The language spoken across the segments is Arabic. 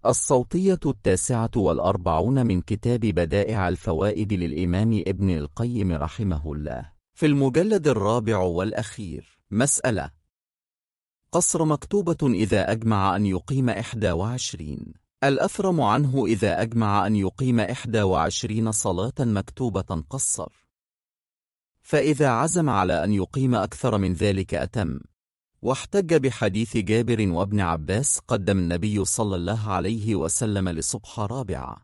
الصوتية 49 من كتاب بدائع الفوائد للإمام ابن القيم رحمه الله، في المجلد 4 مسألة: قصر مكتوبة إذا أجمع أن يقيم 21. الأثرم عنه إذا أجمع أن يقيم 21 صلاة مكتوبة قصر، فإذا عزم على أن يقيم أكثر من ذلك أتم. واحتج بحديث جابر وابن عباس قدم النبي صلى الله عليه وسلم لصبح 4،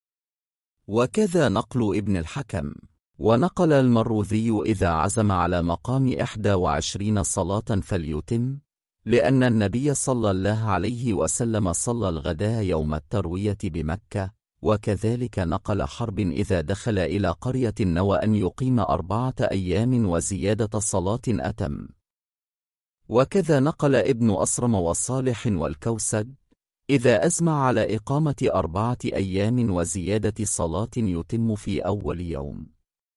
وكذا نقل ابن الحكم. ونقل المروذي إذا عزم على مقام 21 صلاة فليتم، لأن النبي صلى الله عليه وسلم صلى الغداء يوم التروية بمكة. وكذلك نقل حرب إذا دخل إلى قرية نوى أن يقيم 4 أيام وزيادة صلاة أتم. وكذا نقل ابن أصرم وصالح والكوسج إذا أزمع على إقامة 4 أيام وزيادة صلاة يتم في أول يوم.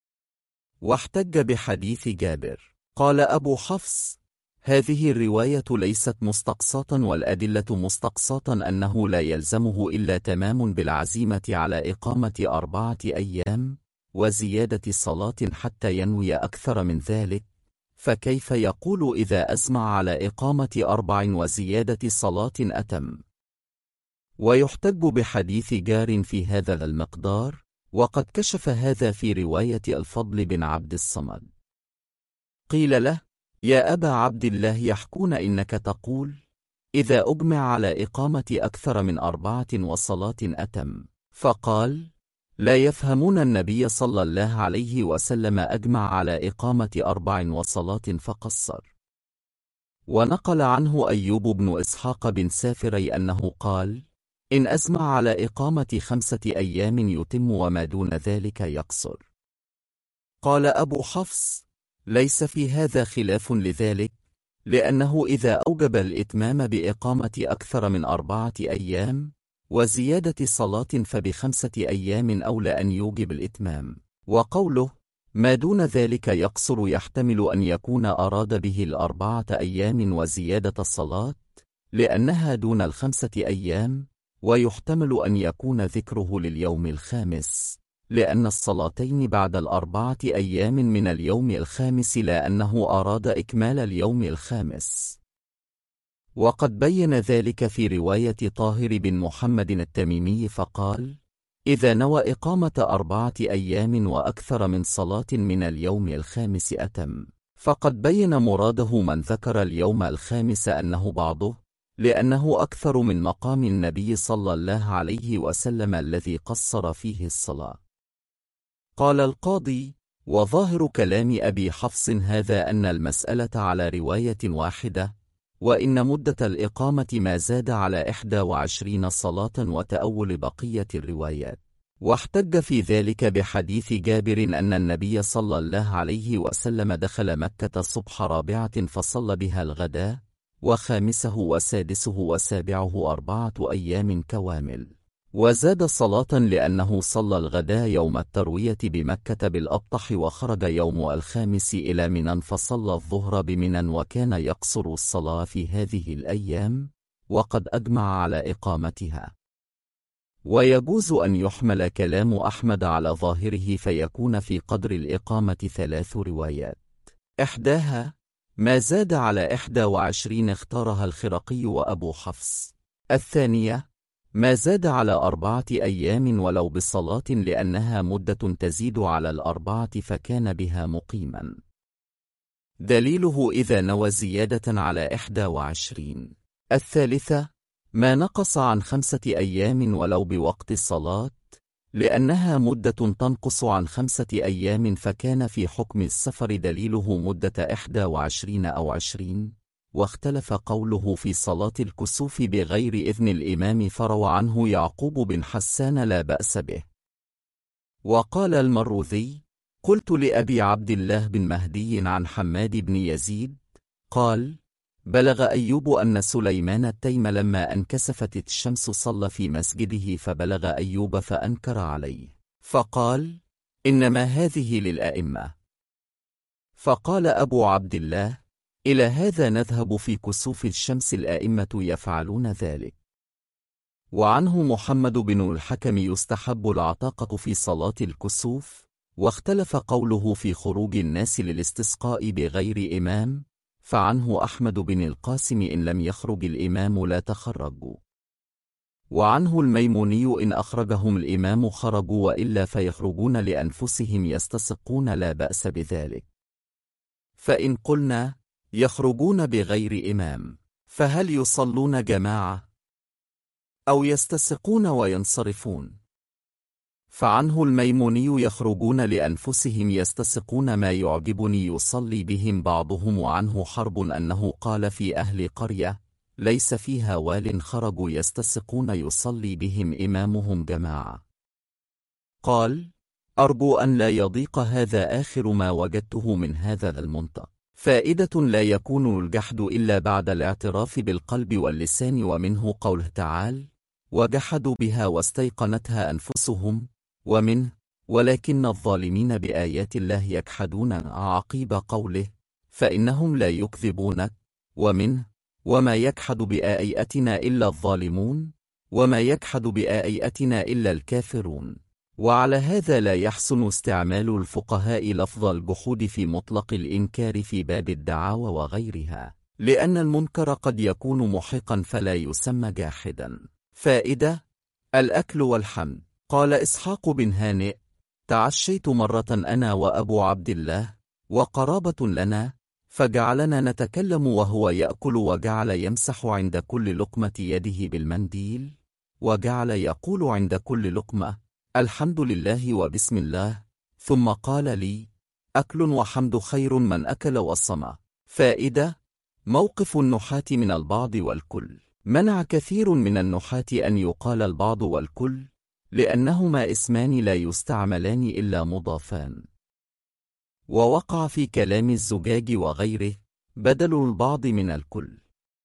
واحتج بحديث جابر. قال أبو حفص: هذه الرواية ليست مستقصاة، والأدلة مستقصاة أنه لا يلزمه إلا تمام بالعزيمة على إقامة 4 أيام وزيادة صلاة حتى ينوي أكثر من ذلك، فكيف يقول إذا أزمع على إقامة 4 وزيادة صلاة أتم؟ ويحتج بحديث جار في هذا المقدار، وقد كشف هذا في رواية الفضل بن عبد الصمد. قيل له: يا أبا عبد الله، يحكون إنك تقول إذا أجمع على إقامة أكثر من 4 وصلاة أتم. فقال: لا يفهمون النبي صلى الله عليه وسلم أجمع على إقامة 4 وصلاة فقصر. ونقل عنه أيوب بن إسحاق بن سافري أنه قال: إن أزمع على إقامة 5 أيام يتم، وما دون ذلك يقصر. قال أبو حفص: ليس في هذا خلاف لذلك، لأنه إذا أوجب الإتمام بإقامة أكثر من 4 أيام وزيادة صلاة فب5 أيام أولى أن يوجب الإتمام. وقوله ما دون ذلك يقصر يحتمل أن يكون أراد به 4 أيام وزيادة صلاة، لأنها دون 5 أيام، ويحتمل أن يكون ذكره لليوم الخامس، لأن الصلاتين بعد 4 أيام من اليوم الخامس، لا أنه أراد إكمال اليوم الخامس. وقد بين ذلك في رواية طاهر بن محمد التميمي فقال: إذا نوى إقامة 4 أيام وأكثر من صلاة من اليوم الخامس أتم. فقد بين مراده من ذكر اليوم الخامس أنه بعضه، لأنه أكثر من مقام النبي صلى الله عليه وسلم الذي قصر فيه الصلاة. قال القاضي: وظاهر كلام أبي حفص هذا أن المسألة على رواية واحدة، وإن مدة الإقامة ما زاد على 21 صلاة وتأول بقية الروايات. واحتج في ذلك بحديث جابر أن النبي صلى الله عليه وسلم دخل مكة صبح 4 فصلى بها الغداء، وخامسه وسادسه وسابعه 4 أيام كوامل، وزاد صلاة لأنه صلى الغداء يوم التروية بمكة بالأبطح، وخرج يوم الخامس إلى منى فصلى الظهر بمنى، وكان يقصر الصلاة في هذه الأيام، وقد أجمع على إقامتها. ويجوز أن يحمل كلام أحمد على ظاهره فيكون في قدر الإقامة 3 روايات: إحداها ما زاد على 21 اختارها الخرقي وأبو حفص. الثانية ما زاد على 4 أيام ولو بصلاة، لأنها مدة تزيد على 4 فكان بها مقيما. دليله إذا نوى زيادة على 21. الثالثة ما نقص عن 5 أيام ولو بوقت الصلاة، لأنها مدة تنقص عن 5 أيام فكان في حكم السفر. دليله مدة 21 أو 20. واختلف قوله في صلاة الكسوف بغير إذن الإمام، فروى عنه يعقوب بن حسان لا بأس به. وقال المروذي: قلت لأبي عبد الله بن مهدي عن حماد بن يزيد قال: بلغ أيوب أن سليمان التيم لما انكسفت الشمس صلى في مسجده، فبلغ أيوب فأنكر عليه، فقال: إنما هذه للأئمة. فقال أبو عبد الله: إلى هذا نذهب في كسوف الشمس، الأئمة يفعلون ذلك. وعنه محمد بن الحكم يستحب العتاقة في صلاة الكسوف، واختلف قوله في خروج الناس للاستسقاء بغير إمام، فعنه أحمد بن القاسم إن لم يخرج الإمام لا تخرجوا، وعنه الميموني إن أخرجهم الإمام خرجوا وإلا فيخرجون لأنفسهم يستسقون لا بأس بذلك. فإن قلنا يخرجون بغير إمام فهل يصلون جماعة أو يستسقون وينصرفون؟ فعنه الميموني يخرجون لأنفسهم يستسقون ما يعجبني يصلي بهم بعضهم. وعنه حرب أنه قال في أهل قرية ليس فيها وال خرجوا يستسقون يصلي بهم إمامهم جماعة. قال أرجو أن لا يضيق هذا آخر ما وجدته من هذا المنطق. فائدة لا يكون الجحد إلا بعد الاعتراف بالقلب واللسان، ومنه قوله تعالى وجحدوا بها واستيقنتها أنفسهم، ومنه ولكن الظالمين بآيات الله يجحدون عقيب قوله فإنهم لا يكذبونك، ومنه وما يجحد بآياتنا إلا الظالمون، وما يجحد بآياتنا إلا الكافرون. وعلى هذا لا يحسن استعمال الفقهاء لفظ الجحود في مطلق الإنكار في باب الدعاوى وغيرها، لأن المنكر قد يكون محقا فلا يسمى جاحدا. فائدة: الأكل والحمد. قال إسحاق بن هانئ: تعشيت مرة أنا وأبو عبد الله وقرابة لنا، فجعلنا نتكلم وهو يأكل، وجعل يمسح عند كل لقمة يده بالمنديل، وجعل يقول عند كل لقمة الحمد لله وبسم الله، ثم قال لي أكل وحمد خير من أكل وصمى. فائدة: موقف النحاة من البعض والكل. منع كثير من النحاة أن يقال البعض والكل، لأنهما اسمان لا يستعملان إلا مضافان، ووقع في كلام الزجاج وغيره بدل البعض من الكل.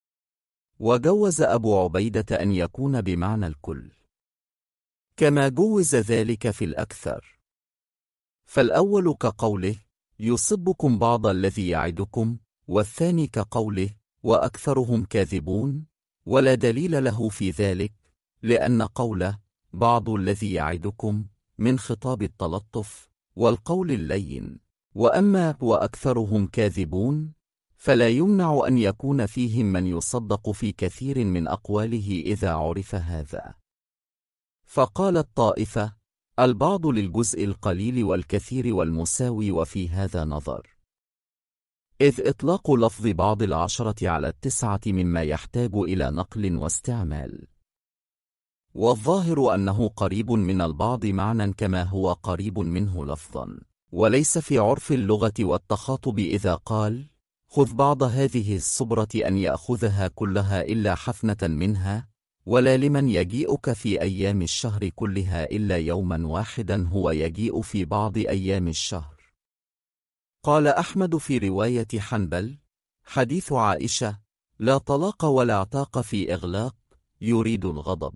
وجوز أبو عبيدة أن يكون بمعنى الكل، كما جوز ذلك في الأكثر. فالأول كقوله يصبكم بعض الذي يعدكم، والثاني كقوله وأكثرهم كاذبون، ولا دليل له في ذلك، لأن قوله بعض الذي يعدكم من خطاب التلطف والقول اللين، وأما وأكثرهم كاذبون فلا يمنع أن يكون فيهم من يصدق في كثير من أقواله إذا عرف هذا. فقال الطائفة البعض للجزء القليل والكثير والمساوي، وفي هذا نظر، إذ إطلاق لفظ بعض العشرة على 9 مما يحتاج إلى نقل واستعمال، والظاهر أنه قريب من البعض معنى كما هو قريب منه لفظا، وليس في عرف اللغة والتخاطب إذا قال خذ بعض هذه الصبرة أن يأخذها كلها إلا حفنة منها، ولا لمن يجيئك في أيام الشهر كلها إلا يوما واحدا هو يجيء في بعض أيام الشهر. قال أحمد في رواية حنبل حديث عائشة لا طلاق ولا عتاق في إغلاق يريد الغضب.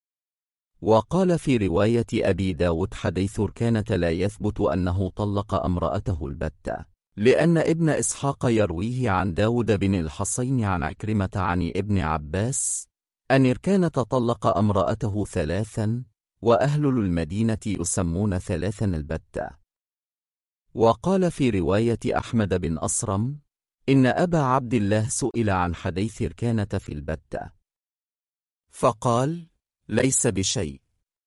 وقال في رواية أبي داود حديث كانت لا يثبت أنه طلق امرأته البتة، لأن ابن إسحاق يرويه عن داود بن الحصين عن عكرمة عن ابن عباس أن كان طلق امرأته 3، وأهل المدينة يسمون 3 البتة. وقال في رواية أحمد بن أصرم إن أبا عبد الله سئل عن حديث كانة في البتة فقال ليس بشيء.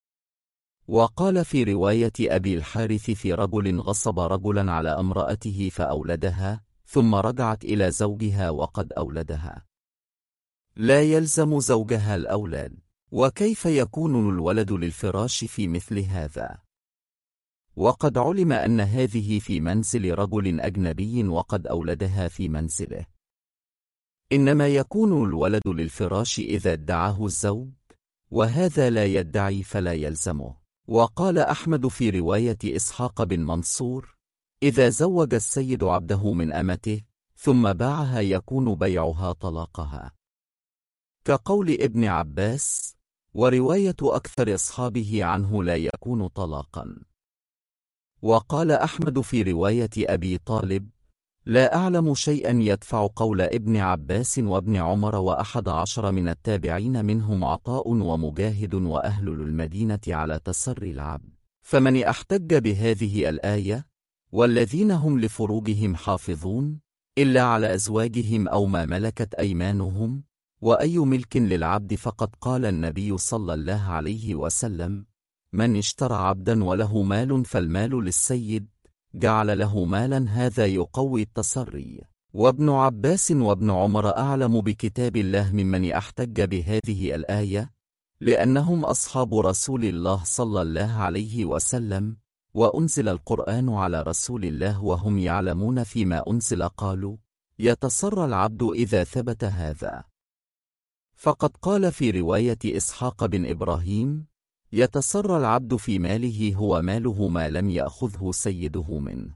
وقال في رواية أبي الحارث في رجل غصب رجلا على امرأته فأولدها ثم رجعت إلى زوجها وقد أولدها، لا يلزم زوجها الأولاد، وكيف يكون الولد للفراش في مثل هذا؟ وقد علم أن هذه في منزل رجل أجنبي وقد أولدها في منزله، إنما يكون الولد للفراش إذا ادعاه الزوج، وهذا لا يدعي فلا يلزمه. وقال أحمد في رواية إسحاق بن منصور إذا زوج السيد عبده من أمته ثم باعها يكون بيعها طلاقها، كقول ابن عباس، ورواية أكثر أصحابه عنه لا يكون طلاقا. وقال أحمد في رواية أبي طالب لا أعلم شيئا يدفع قول ابن عباس وابن عمر و11 من التابعين منهم عطاء ومجاهد وأهل المدينة على تسري العبد. فمن احتج بهذه الآية والذين هم لفروجهم حافظون إلا على أزواجهم أو ما ملكت أيمانهم وأي ملك للعبد، فقد قال النبي صلى الله عليه وسلم: من اشترى عبدا وله مال فالمال للسيد، جعل له مالا، هذا يقوي التسري. وابن عباس وابن عمر أعلم بكتاب الله ممن احتج بهذه الآية، لأنهم أصحاب رسول الله صلى الله عليه وسلم، وأنزل القرآن على رسول الله وهم يعلمون فيما أنزل، قالوا: يتسرى العبد إذا ثبت هذا. فقد قال في رواية إسحاق بن إبراهيم: يتسرى العبد في ماله هو ماله ما لم يأخذه سيده منه.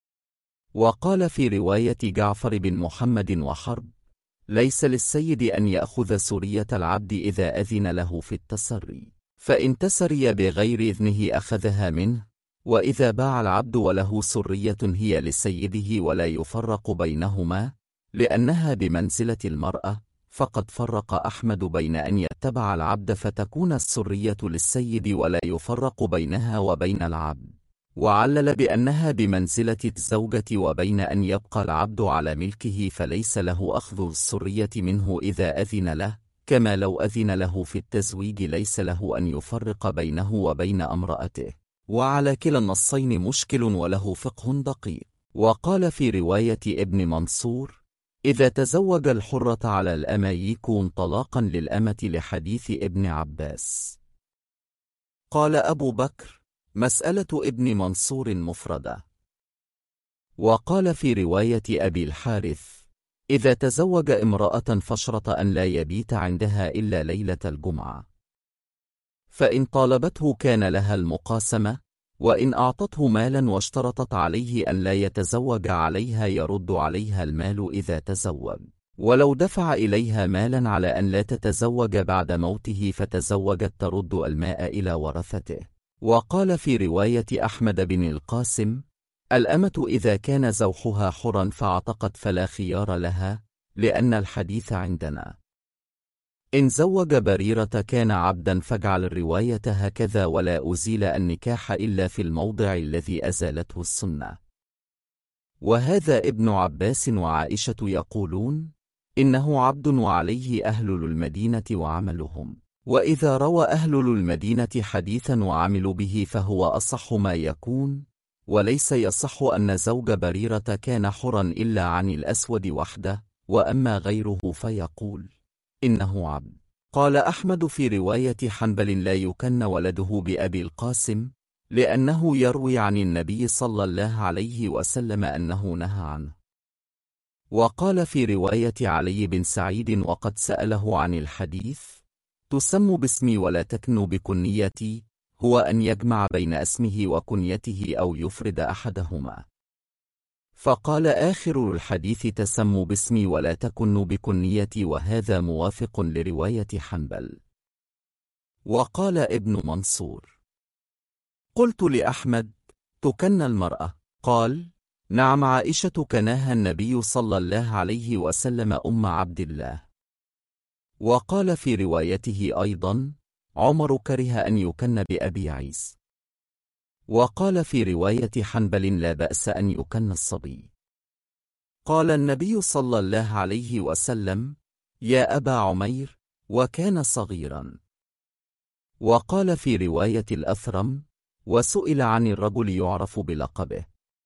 وقال في رواية جعفر بن محمد وحرب: ليس للسيد أن يأخذ سرية العبد إذا أذن له في التسري، فإن تسري بغير إذنه أخذها منه. وإذا باع العبد وله سرية هي لسيده ولا يفرق بينهما، لأنها بمنزلة المرأة، فقد فرق أحمد بين أن يتبع العبد فتكون السرية للسيد ولا يفرق بينها وبين العبد، وعلل بأنها بمنزلة الزوجة، وبين أن يبقى العبد على ملكه فليس له أخذ السرية منه إذا أذن له، كما لو أذن له في التزويج ليس له أن يفرق بينه وبين امرأته. وعلى كلا النصين مشكل وله فقه دقيق. وقال في رواية ابن منصور: إذا تزوج الحرة على الأمة يكون طلاقا للأمة، لحديث ابن عباس. قال أبو بكر: مسألة ابن منصور مفردة. وقال في رواية أبي الحارث: إذا تزوج امرأة فشرط أن لا يبيت عندها إلا ليلة الجمعة، فإن طالبته كان لها المقاسمة، وإن أعطته مالا واشترطت عليه أن لا يتزوج عليها يرد عليها المال إذا تزوج، ولو دفع إليها مالا على أن لا تتزوج بعد موته فتزوجت ترد الماء إلى ورثته. وقال في رواية أحمد بن القاسم: الأمة إذا كان زوحها حرا فاعتقت فلا خيار لها، لأن الحديث عندنا: إن زوج بريرة كان عبدا، فاجعل الرواية هكذا، ولا أزيل النكاح إلا في الموضع الذي أزالته السنة. وهذا ابن عباس وعائشة يقولون: إنه عبد وعليه أهل المدينة وعملهم، وإذا روى أهل المدينة حديثا وعملوا به فهو أصح ما يكون، وليس يصح أن زوج بريرة كان حرا إلا عن الأسود وحده، وأما غيره فيقول إنه عبد. قال أحمد في رواية حنبل: لا يكن ولده بأبي القاسم، لأنه يروي عن النبي صلى الله عليه وسلم أنه نهى عنه. وقال في رواية علي بن سعيد وقد سأله عن الحديث: تسم باسمي ولا تكن بكنيتي، هو أن يجمع بين اسمه وكنيته أو يفرد أحدهما. فقال آخر الحديث: تسم باسمي ولا تكن بكنيتي، وهذا موافق لرواية حنبل. وقال ابن منصور: قلت لأحمد: تكن المرأة؟ قال: نعم، عائشة كناها النبي صلى الله عليه وسلم أم عبد الله. وقال في روايته أيضا: عمر كره أن يكن بأبي عيس. وقال في رواية حنبل: لا بأس أن يكن الصبي. قال النبي صلى الله عليه وسلم: يا أبا عمير، وكان صغيرا. وقال في رواية الأثرم: وسئل عن الرجل يعرف بلقبه،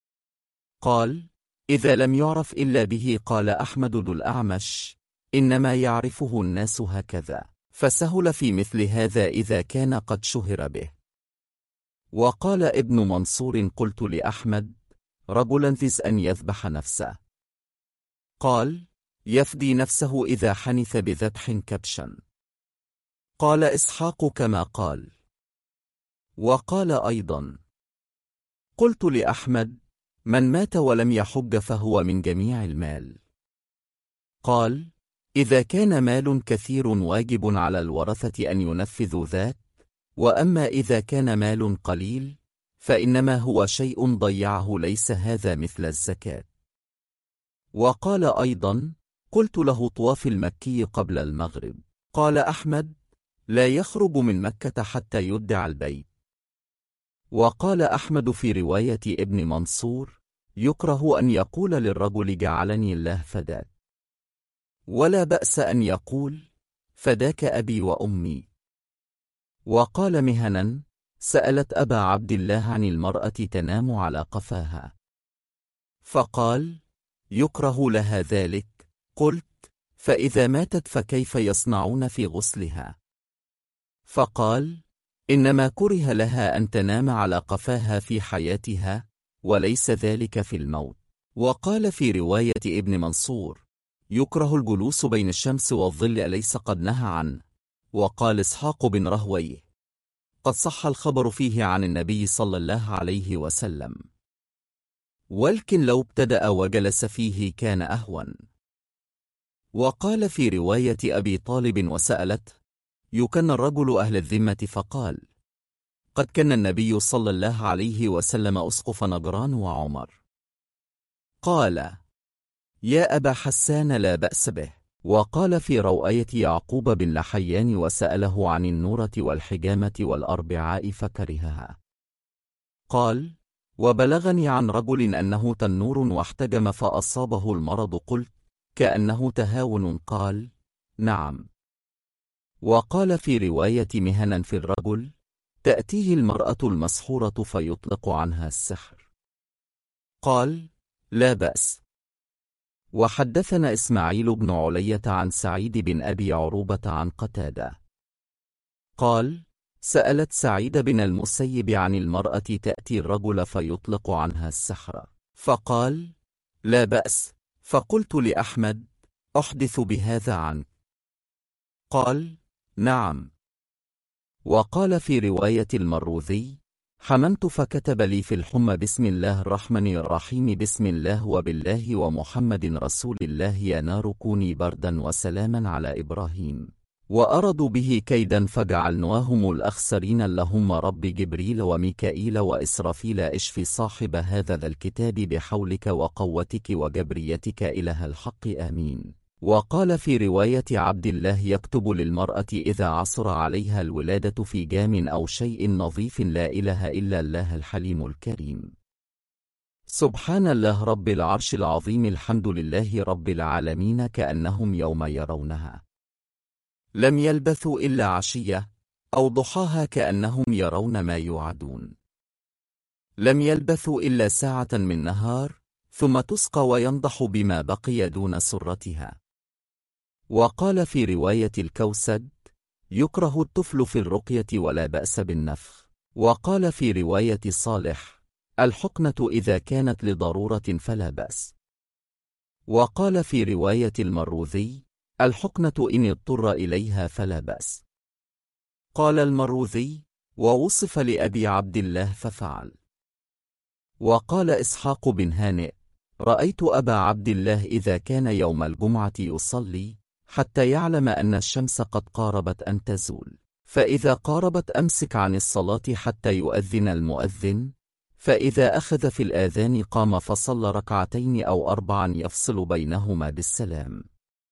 قال: إذا لم يعرف إلا به، قال أحمد ذو الأعمش: إنما يعرفه الناس هكذا، فسهل في مثل هذا إذا كان قد شهر به. وقال ابن منصور: قلت لأحمد: رجلا ذز أن يذبح نفسه؟ قال: يفدي نفسه إذا حنث بذبح كبشا. قال إسحاق: كما قال. وقال أيضا: قلت لأحمد: من مات ولم يحج فهو من جميع المال. قال: إذا كان مال كثير واجب على الورثة أن ينفذوا ذاك، وأما إذا كان مال قليل فإنما هو شيء ضيعه، ليس هذا مثل الزكاة. وقال أيضا: قلت له طواف المكي قبل المغرب. قال أحمد: لا يخرج من مكة حتى يدع البيت. وقال أحمد في رواية ابن منصور: يكره أن يقول للرجل جعلني الله فداك، ولا بأس أن يقول فداك أبي وأمي. وقال مهنا: سألت أبا عبد الله عن المرأة تنام على قفاها، فقال: يكره لها ذلك. قلت: فإذا ماتت فكيف يصنعون في غسلها؟ فقال: إنما كره لها أن تنام على قفاها في حياتها، وليس ذلك في الموت. وقال في رواية ابن منصور: يكره الجلوس بين الشمس والظل، أليس قد نهى عنه؟ وقال إسحاق بن راهويه: قد صح الخبر فيه عن النبي صلى الله عليه وسلم، ولكن لو ابتدأ وجلس فيه كان أهون. وقال في رواية أبي طالب وسألت: يكن الرجل أهل الذمة؟ فقال: قد كان النبي صلى الله عليه وسلم أسقف نجران وعمر. قال: يا أبا حسان لا بأس به. وقال في رواية يعقوب بن لحيان وسأله عن النورة والحجامة والأربعاء فكرهها. قال: وبلغني عن رجل أنه تنور واحتجم فأصابه المرض، قلت: كأنه تهاون؟ قال: نعم. وقال في رواية مهنا في الرجل: تأتيه المرأة المسحورة فيطلق عنها السحر. قال: لا بأس. وحدثنا إسماعيل بن علية عن سعيد بن أبي عروبة عن قتادة قال: سألت سعيد بن المسيب عن المرأة تأتي الرجل فيطلق عنها السحر، فقال: لا بأس. فقلت لأحمد: أحدث بهذا عنك؟ قال: نعم. وقال في رواية المروذي: حممت فكتب لي في الحمى: بسم الله الرحمن الرحيم، بسم الله وبالله ومحمد رسول الله، يا نار كوني بردا وسلاما على إبراهيم. وأرادوا به كيدا فجعلناهم الأخسرين، اللهم رب جبريل وميكائيل وإسرافيل اشف صاحب هذا ذا الكتاب بحولك وقوتك وجبريتك إله الحق، آمين. وقال في رواية عبد الله: يكتب للمرأة إذا عصر عليها الولادة في جام أو شيء نظيف: لا إله إلا الله الحليم الكريم. سبحان الله رب العرش العظيم، الحمد لله رب العالمين، كأنهم يوم يرونها لم يلبثوا إلا عشية أو ضحاها، كأنهم يرون ما يوعدون. لم يلبثوا إلا ساعة من نهار، ثم تسقى وينضح بما بقي دون سرتها. وقال في رواية الكوسد: يكره الطفل في الرقية ولا بأس بالنفخ. وقال في رواية صالح: الحقنة إذا كانت لضرورة فلا بأس. وقال في رواية المروذي: الحقنة إن اضطر إليها فلا بأس. قال المروذي: ووصف لأبي عبد الله ففعل. وقال إسحاق بن هانئ: رأيت أبا عبد الله إذا كان يوم الجمعة يصلي حتى يعلم أن الشمس قد قاربت أن تزول، فإذا قاربت أمسك عن الصلاة حتى يؤذن المؤذن، فإذا أخذ في الآذان قام فصلى ركعتين أو 4 يفصل بينهما بالسلام،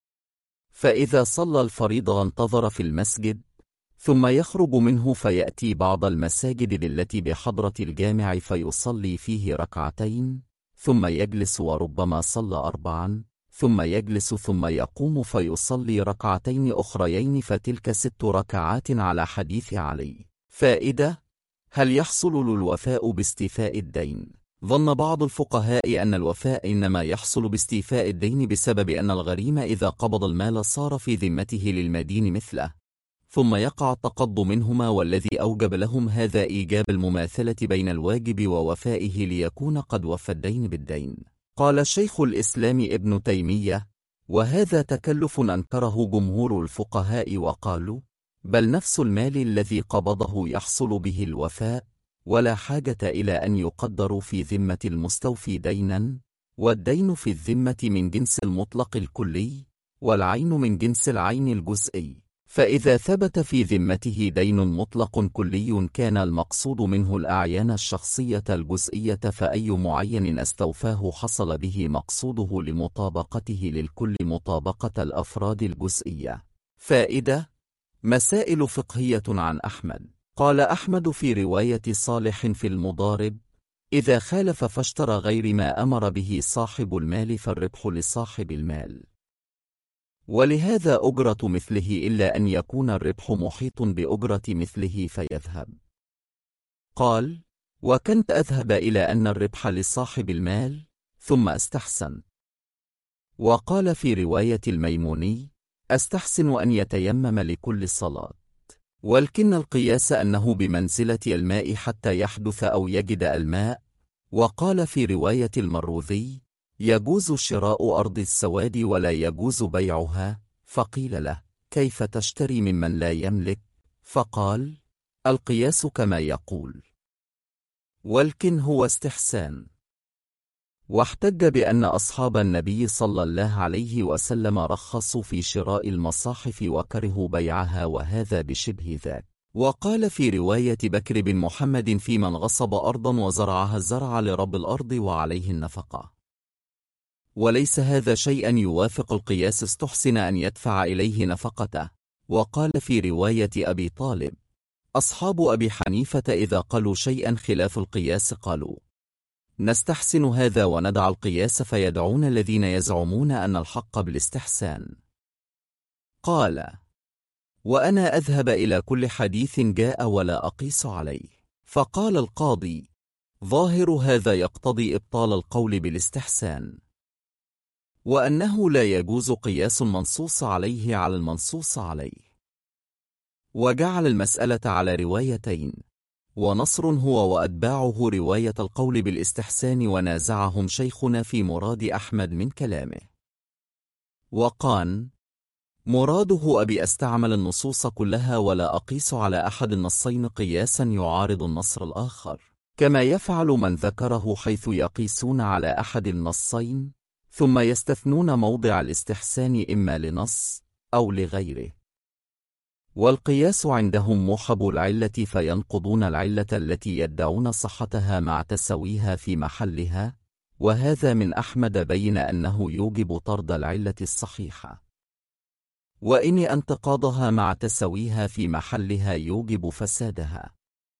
فإذا صلى الفريضة انتظر في المسجد، ثم يخرج منه فيأتي بعض المساجد التي بحضرة الجامع فيصلي فيه ركعتين، ثم يجلس وربما صلى 4، ثم يجلس ثم يقوم فيصلي ركعتين أخريين، فتلك 6 ركعات على حديث علي. فائدة: هل يحصل الوفاء باستيفاء الدين؟ ظن بعض الفقهاء أن الوفاء إنما يحصل باستيفاء الدين بسبب أن الغريم إذا قبض المال صار في ذمته للمدين مثله، ثم يقع التقض منهما، والذي أوجب لهم هذا إيجاب المماثلة بين الواجب ووفائه ليكون قد وفى الدين بالدين. قال شيخ الإسلام ابن تيمية: وهذا تكلف أنكره جمهور الفقهاء، وقالوا: بل نفس المال الذي قبضه يحصل به الوفاء، ولا حاجة إلى أن يقدروا في ذمة المستوفي دينا، والدين في الذمة من جنس المطلق الكلي، والعين من جنس العين الجزئي، فإذا ثبت في ذمته دين مطلق كلي كان المقصود منه الأعيان الشخصية الجزئية، فأي معين استوفاه حصل به مقصوده لمطابقته للكل مطابقة الأفراد الجزئية. فائدة: مسائل فقهية عن أحمد. قال أحمد في رواية صالح في المضارب: إذا خالف فاشترى غير ما أمر به صاحب المال فالربح لصاحب المال، ولهذا أجرة مثله إلا أن يكون الربح محيط بأجرة مثله فيذهب. قال: وكنت أذهب إلى أن الربح لصاحب المال ثم أستحسن. وقال في رواية الميموني: أستحسن أن يتيمم لكل صلاة. ولكن القياس أنه بمنزلة الماء حتى يحدث أو يجد الماء. وقال في رواية المروذي: يجوز شراء أرض السواد ولا يجوز بيعها. فقيل له: كيف تشتري ممن لا يملك؟ فقال: القياس كما يقول، ولكن هو استحسان. واحتج بأن أصحاب النبي صلى الله عليه وسلم رخصوا في شراء المصاحف وكرهوا بيعها، وهذا بشبه ذاك. وقال في رواية بكر بن محمد في من غصب أرضا وزرعها الزرع لرب الأرض وعليه النفقة: وليس هذا شيئا يوافق القياس، استحسن أن يدفع إليه نفقته. وقال في رواية أبي طالب: أصحاب أبي حنيفة إذا قالوا شيئا خلاف القياس قالوا: نستحسن هذا وندع القياس، فيدعون الذين يزعمون أن الحق بالاستحسان. قال: وأنا أذهب إلى كل حديث جاء ولا أقيس عليه. فقال القاضي: ظاهر هذا يقتضي إبطال القول بالاستحسان، وأنه لا يجوز قياس المنصوص عليه على المنصوص عليه. وجعل المسألة على روايتين، ونصر هو وأتباعه رواية القول بالاستحسان، ونازعهم شيخنا في مراد أحمد من كلامه. وقال: مراده أبي أستعمل النصوص كلها ولا أقيس على أحد النصين قياسا يعارض النصر الآخر، كما يفعل من ذكره، حيث يقيسون على أحد النصين ثم يستثنون موضع الاستحسان إما لنص أو لغيره. والقياس عندهم موحب العلة، فينقضون العلة التي يدعون صحتها مع تسويها في محلها، وهذا من أحمد بين أنه يوجب طرد العلة الصحيحة، وإن انتقاضها مع تسويها في محلها يوجب فسادها.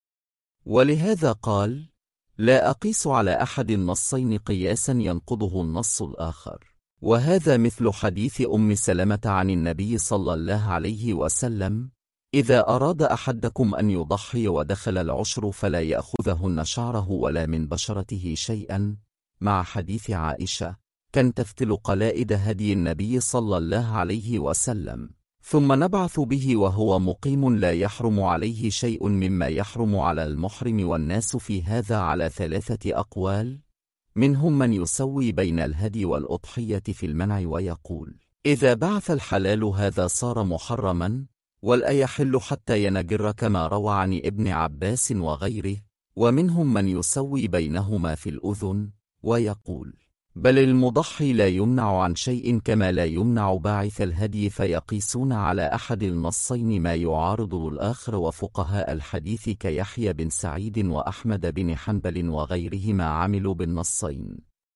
ولهذا قال: لا أقيس على أحد النصين قياسا ينقضه النص الآخر. وهذا مثل حديث أم سلمة عن النبي صلى الله عليه وسلم: إذا أراد أحدكم أن يضحي ودخل العشر فلا يأخذهن شعره ولا من بشرته شيئا، مع حديث عائشة: كان تفتل قلائد هدي النبي صلى الله عليه وسلم، ثم نبعث به وهو مقيم لا يحرم عليه شيء مما يحرم على المحرم. والناس في هذا على 3 أقوال، منهم من يسوي بين الهدي والأضحية في المنع ويقول: إذا بعث الحلال هذا صار محرما، ولا يحل حتى ينجر، كما روى عن ابن عباس وغيره. ومنهم من يسوي بينهما في الأذن ويقول: بل المضحي لا يمنع عن شيء كما لا يمنع باعث الهدي، فيقيسون على أحد النصين ما يعارض الآخر. وفقهاء الحديث كيحيى بن سعيد وأحمد بن حنبل وغيرهما عملوا بالنصين،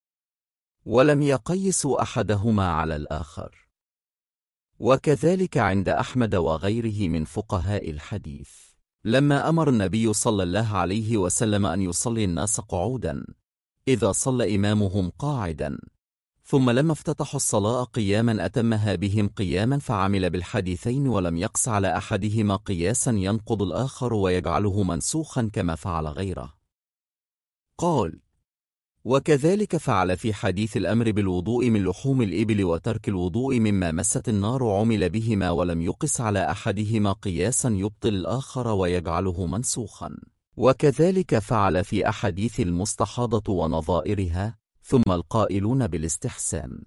ولم يقيسوا أحدهما على الآخر. وكذلك عند أحمد وغيره من فقهاء الحديث، لما أمر النبي صلى الله عليه وسلم أن يصلي الناس قعودا إذا صلى إمامهم قاعدا، ثم لما افتتحوا الصلاة قياما أتمها بهم قياما، فعمل بالحديثين ولم يقس على أحدهما قياسا ينقض الآخر ويجعله منسوخا كما فعل غيره. قال: وكذلك فعل في حديث الأمر بالوضوء من لحوم الإبل وترك الوضوء مما مست النار، عمل بهما ولم يقس على أحدهما قياسا يبطل الآخر ويجعله منسوخا. وكذلك فعل في أحاديث المستحاضة ونظائرها، ثم القائلون بالاستحسان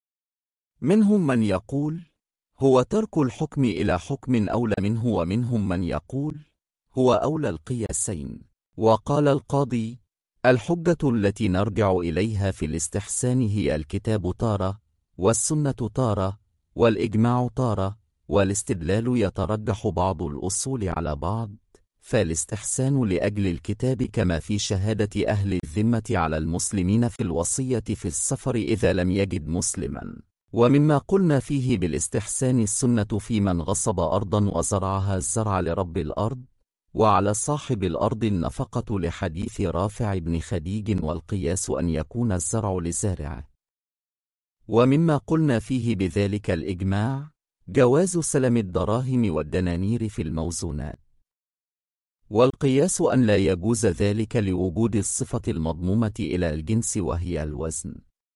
منهم من يقول: هو ترك الحكم إلى حكم أولى منه، ومنهم من يقول: هو أولى القياسين. وقال القاضي: الحجة التي نرجع إليها في الاستحسان هي الكتاب تارة، والسنة تارة، والإجماع تارة، والاستدلال يترجح بعض الأصول على بعض، فالاستحسان لأجل الكتاب كما في شهادة أهل الذمة على المسلمين في الوصية في السفر إذا لم يجد مسلما. ومما قلنا فيه بالاستحسان السنة في من غصب أرضا وزرعها الزرع لرب الأرض، وعلى صاحب الأرض النفقة لحديث رافع بن خديج، والقياس أن يكون الزرع لزارعه. ومما قلنا فيه بذلك الإجماع جواز سلم الدراهم والدنانير في الموزونات، والقياس أن لا يجوز ذلك لوجود الصفة المضمومة إلى الجنس وهي الوزن،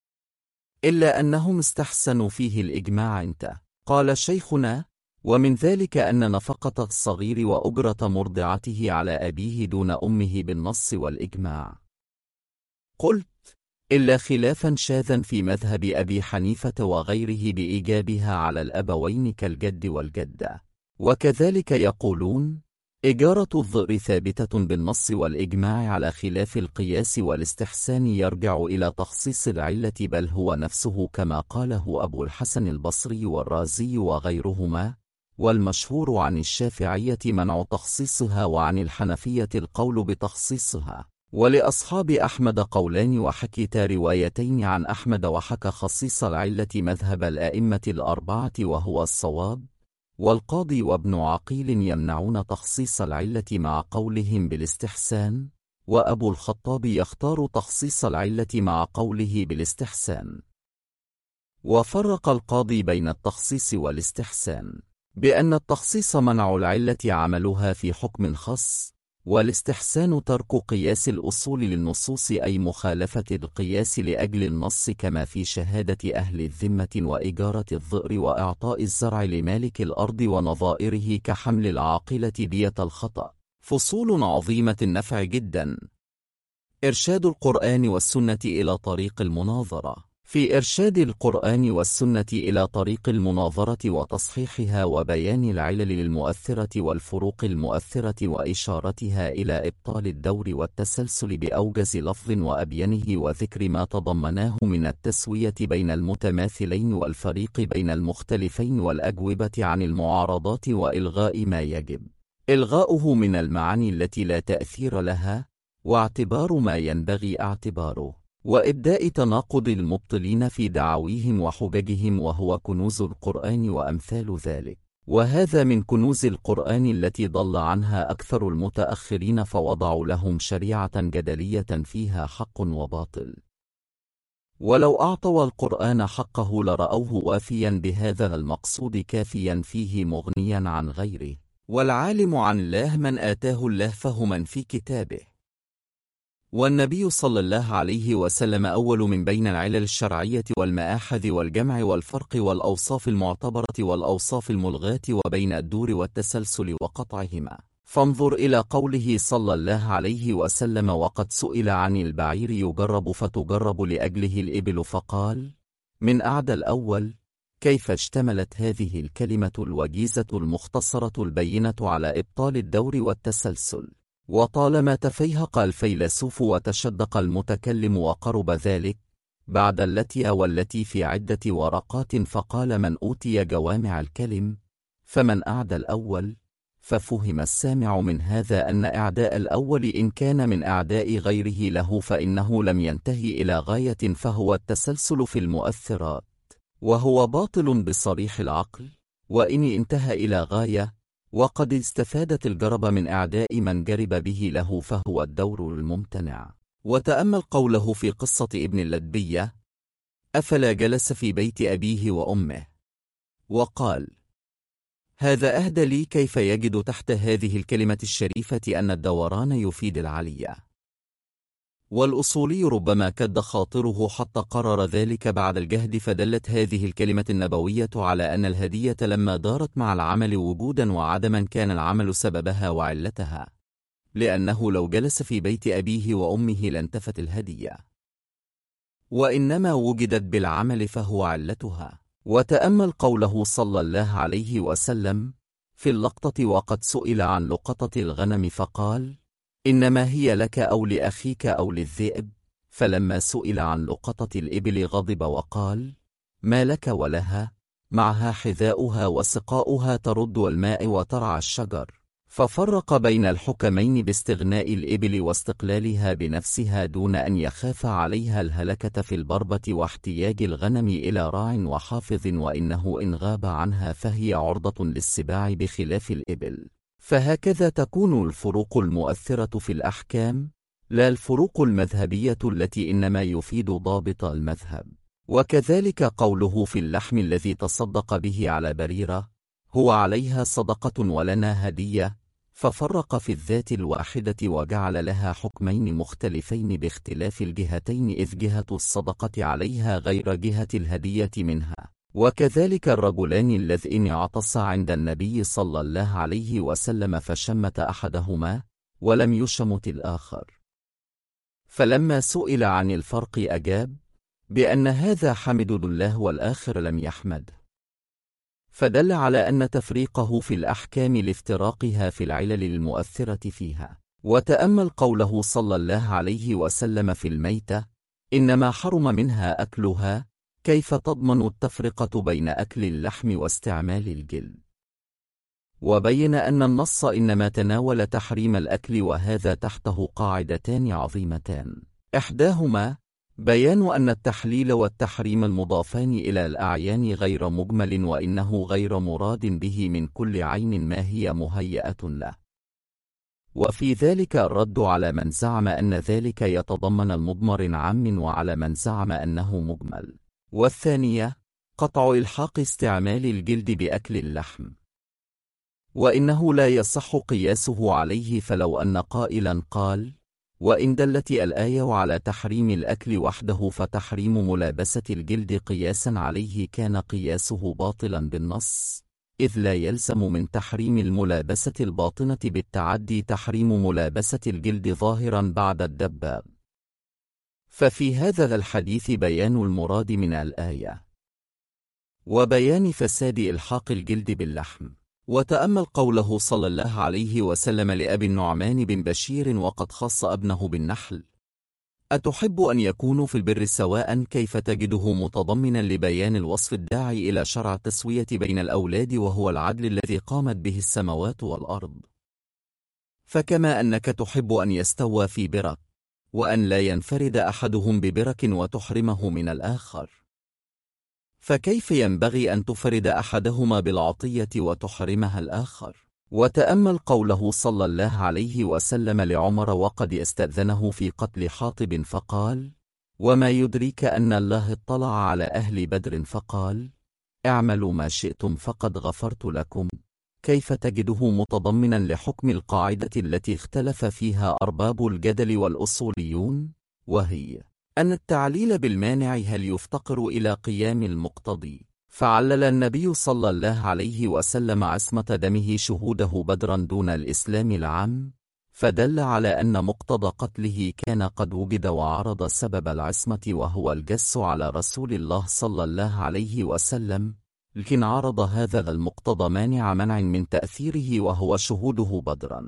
إلا أنهم استحسنوا فيه الإجماع. انتهى. قال شيخنا: ومن ذلك أن نفقة الصغير وأجرة مرضعته على أبيه دون أمه بالنص والإجماع. قلت: إلا خلافا شاذا في مذهب أبي حنيفة وغيره بإيجابها على الأبوين كالجد والجدة. وكذلك يقولون: إجارة الظئر ثابتة بالنص والإجماع على خلاف القياس والاستحسان يرجع إلى تخصيص العلة، بل هو نفسه كما قاله أبو الحسن البصري والرازي وغيرهما. والمشهور عن الشافعية منع تخصيصها، وعن الحنفية القول بتخصيصها. ولأصحاب أحمد قولان، وحكيتا روايتين عن أحمد، وحكى خصيص العلة مذهب الأئمة الأربعة وهو الصواب. والقاضي وابن عقيل يمنعون تخصيص العلة مع قولهم بالاستحسان، وأبو الخطاب يختار تخصيص العلة مع قوله بالاستحسان. وفرق القاضي بين التخصيص والاستحسان بأن التخصيص منع العلة عملها في حكم خاص، والاستحسان ترك قياس الأصول للنصوص، أي مخالفة القياس لأجل النص، كما في شهادة أهل الذمة وإجارة الظئر وإعطاء الزرع لمالك الأرض ونظائره كحمل العاقلة دية الخطأ. فصول عظيمة النفع جدا. إرشاد القرآن والسنة إلى طريق المناظرة. في إرشاد القرآن والسنة إلى طريق المناظرة وتصحيحها وبيان العلل المؤثرة والفروق المؤثرة وإشارتها إلى إبطال الدور والتسلسل بأوجز لفظ وأبينه، وذكر ما تضمناه من التسوية بين المتماثلين والفريق بين المختلفين، والأجوبة عن المعارضات، وإلغاء ما يجب إلغاؤه من المعاني التي لا تأثير لها، واعتبار ما ينبغي اعتباره، وإبداء تناقض المبطلين في دعاويهم وحججهم، وهو كنوز القرآن وأمثال ذلك. وهذا من كنوز القرآن التي ضل عنها أكثر المتأخرين، فوضعوا لهم شريعة جدلية فيها حق وباطل، ولو أعطوا القرآن حقه لرأوه وافيا بهذا المقصود كافيا فيه مغنيا عن غيره. والعالم عن الله من آتاه الله فهما في كتابه. والنبي صلى الله عليه وسلم أول من بين العلل الشرعية والمآخذ والجمع والفرق والأوصاف المعتبرة والأوصاف الملغاة، وبين الدور والتسلسل وقطعهما. فانظر إلى قوله صلى الله عليه وسلم: وقد سئل عن البعير يجرب فتجرب لأجله الإبل، فقال: من أعدى الأول. كيف اشتملت هذه الكلمة الوجيزة المختصرة البينة على إبطال الدور والتسلسل؟ وطالما تفيهق الفيلسوف وتشدق المتكلم وقرب ذلك بعد التي والتي في عدة ورقات، فقال: من أوتي جوامع الكلم فمن أعدى الأول. ففهم السامع من هذا أن إعداء الأول إن كان من أعداء غيره له فإنه لم ينتهي إلى غاية، فهو التسلسل في المؤثرات، وهو باطل بصريح العقل. وإن انتهى إلى غاية وقد استفادت الجرب من إعداء من جرب به له، فهو الدور الممتنع. وتأمل قوله في قصة ابن اللدبية: أفلا جلس في بيت أبيه وأمه وقال: هذا أهدى لي. كيف يجد تحت هذه الكلمة الشريفة أن الدوران يفيد العلية؟ والأصولي ربما كد خاطره حتى قرر ذلك بعد الجهد، فدلت هذه الكلمة النبوية على أن الهدية لما دارت مع العمل وجودا وعدما كان العمل سببها وعلتها، لأنه لو جلس في بيت أبيه وأمه لانتفت الهدية، وإنما وجدت بالعمل فهو علتها. وتأمل قوله صلى الله عليه وسلم في اللقطة: وقد سئل عن لقطة الغنم فقال: إنما هي لك أو لأخيك أو للذئب. فلما سئل عن لقطة الإبل غضب وقال: ما لك ولها؟ معها حذاؤها وسقاؤها ترد الماء وترعى الشجر، ففرق بين الحكمين باستغناء الإبل واستقلالها بنفسها دون أن يخاف عليها الهلكة في البربة واحتياج الغنم إلى راع وحافظ، وإنه إن غاب عنها فهي عرضة للسباع بخلاف الإبل. فهكذا تكون الفروق المؤثرة في الأحكام، لا الفروق المذهبية التي إنما يفيد ضابط المذهب. وكذلك قوله في اللحم الذي تصدق به على بريرة هو عليها صدقة ولنا هدية، ففرق في الذات الواحدة وجعل لها حكمين مختلفين باختلاف الجهتين، إذ جهة الصدقة عليها غير جهة الهدية منها. وكذلك الرجلان اللذين عطسا عند النبي صلى الله عليه وسلم فشمت أحدهما ولم يشمت الآخر، فلما سئل عن الفرق أجاب بأن هذا حمد الله والآخر لم يحمد، فدل على أن تفريقه في الأحكام لافتراقها في العلل المؤثرة فيها. وتأمل قوله صلى الله عليه وسلم في الميتة إنما حرم منها أكلها، كيف تضمن التفرقة بين أكل اللحم واستعمال الجلد؟ وبين أن النص إنما تناول تحريم الأكل، وهذا تحته قاعدتان عظيمتان، إحداهما بيان أن التحليل والتحريم المضافان إلى الأعيان غير مجمل، وإنه غير مراد به من كل عين ما هي مهيئة له، وفي ذلك الرد على من زعم أن ذلك يتضمن المضمر عام وعلى من زعم أنه مجمل. والثانية قطع إلحاق استعمال الجلد بأكل اللحم، وإنه لا يصح قياسه عليه، فلو أن قائلا قال وإن دلت الآية على تحريم الأكل وحده فتحريم ملابسة الجلد قياسا عليه كان قياسه باطلا بالنص، إذ لا يلزم من تحريم الملابسة الباطنة بالتعدي تحريم ملابسة الجلد ظاهرا بعد الدباب. ففي هذا الحديث بيان المراد من الآية وبيان فساد إلحاق الجلد باللحم. وتأمل قوله صلى الله عليه وسلم لأبي النعمان بن بشير وقد خص ابنه بالنحل: أتحب أن يكونوا في البر سواء؟ كيف تجده متضمنا لبيان الوصف الداعي إلى شرع التسوية بين الأولاد، وهو العدل الذي قامت به السماوات والأرض. فكما أنك تحب أن يستوى في برك وأن لا ينفرد أحدهم ببرك وتحرمه من الآخر، فكيف ينبغي أن تفرد أحدهما بالعطية وتحرمها الآخر؟ وتأمل قوله صلى الله عليه وسلم لعمر وقد استأذنه في قتل حاطب فقال: وما يدريك أن الله اطلع على أهل بدر فقال: اعملوا ما شئتم فقد غفرت لكم. كيف تجده متضمنا لحكم القاعدة التي اختلف فيها أرباب الجدل والأصوليون، وهي أن التعليل بالمانع هل يفتقر إلى قيام المقتضي؟ فعلل النبي صلى الله عليه وسلم عصمة دمه شهوده بدرا دون الإسلام العام، فدل على أن مقتضى قتله كان قد وجد وعرض سبب العصمة وهو الجس على رسول الله صلى الله عليه وسلم، لكن عرض هذا المقتضى مانع منع من تأثيره وهو شهوده بدرا،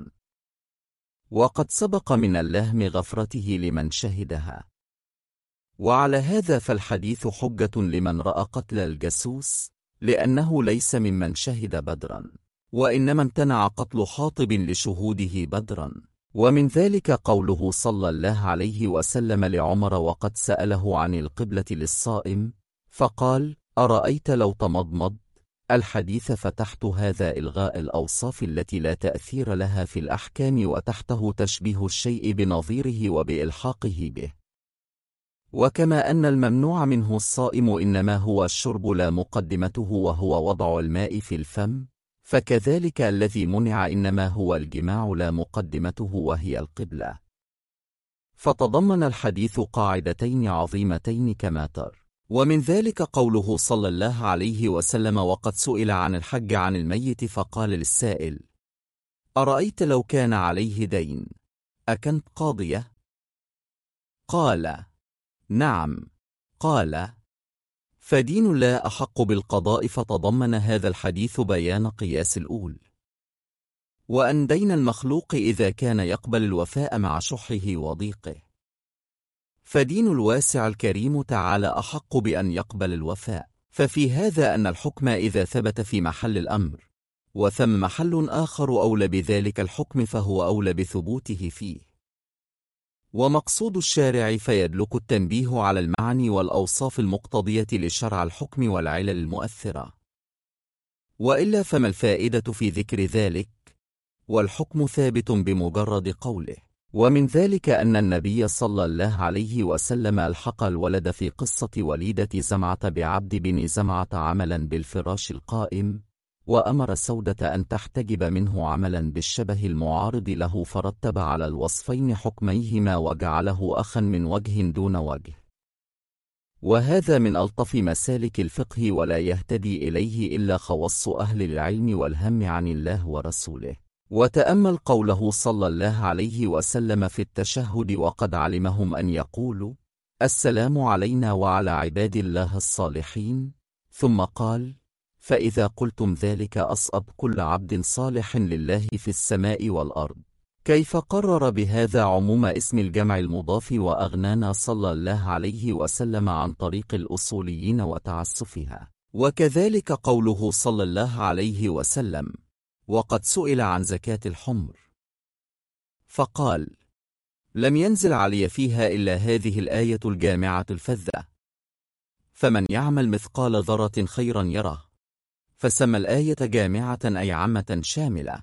وقد سبق من اللهم غفرته لمن شهدها. وعلى هذا فالحديث حجة لمن رأى قتل الجاسوس، لأنه ليس ممن شهد بدرا، وإنما امتنع قتل حاطب لشهوده بدرا. ومن ذلك قوله صلى الله عليه وسلم لعمر وقد سأله عن القبلة للصائم فقال: أرأيت لو تمضمض؟ الحديث فتحت هذا إلغاء الأوصاف التي لا تأثير لها في الأحكام، وتحته تشبيه الشيء بنظيره وبإلحاقه به. وكما أن الممنوع منه الصائم إنما هو الشرب لا مقدمته وهو وضع الماء في الفم، فكذلك الذي منع إنما هو الجماع لا مقدمته وهي القبلة. فتضمن الحديث قاعدتين عظيمتين كما تر. ومن ذلك قوله صلى الله عليه وسلم وقد سئل عن الحج عن الميت فقال للسائل: أرأيت لو كان عليه دين أكنت قاضية؟ قال: نعم. قال: فدين الله أحق بالقضاء. فتضمن هذا الحديث بيان قياس الأول، وأن دين المخلوق إذا كان يقبل الوفاء مع شحه وضيقه، فدين الواسع الكريم تعالى أحق بأن يقبل الوفاء. ففي هذا أن الحكم إذا ثبت في محل الأمر وثم محل آخر أولى بذلك الحكم فهو أولى بثبوته فيه. ومقصود الشارع فيدلك التنبيه على المعاني والأوصاف المقتضية لشرع الحكم والعلل المؤثرة، وإلا فما الفائدة في ذكر ذلك؟ والحكم ثابت بمجرد قوله. ومن ذلك أن النبي صلى الله عليه وسلم ألحق الولد في قصة وليدة زمعة بعبد بن زمعة عملا بالفراش القائم، وأمر سودة أن تحتجب منه عملا بالشبه المعارض له، فرتب على الوصفين حكميهما وجعله أخا من وجه دون وجه. وهذا من ألطف مسالك الفقه، ولا يهتدي إليه إلا خواص أهل العلم والهم عن الله ورسوله. وتأمل قوله صلى الله عليه وسلم في التشهد وقد علمهم أن يقولوا السلام علينا وعلى عباد الله الصالحين، ثم قال فإذا قلتم ذلك أصأب كل عبد صالح لله في السماء والأرض. كيف قرر بهذا عموم اسم الجمع المضاف وأغنانا صلى الله عليه وسلم عن طريق الأصوليين وتعسفها. وكذلك قوله صلى الله عليه وسلم وقد سئل عن زكاة الحمر فقال لم ينزل علي فيها إلا هذه الآية الجامعة الفذة، فمن يعمل مثقال ذرة خيرا يره، فسمى الآية جامعة أي عامة شاملة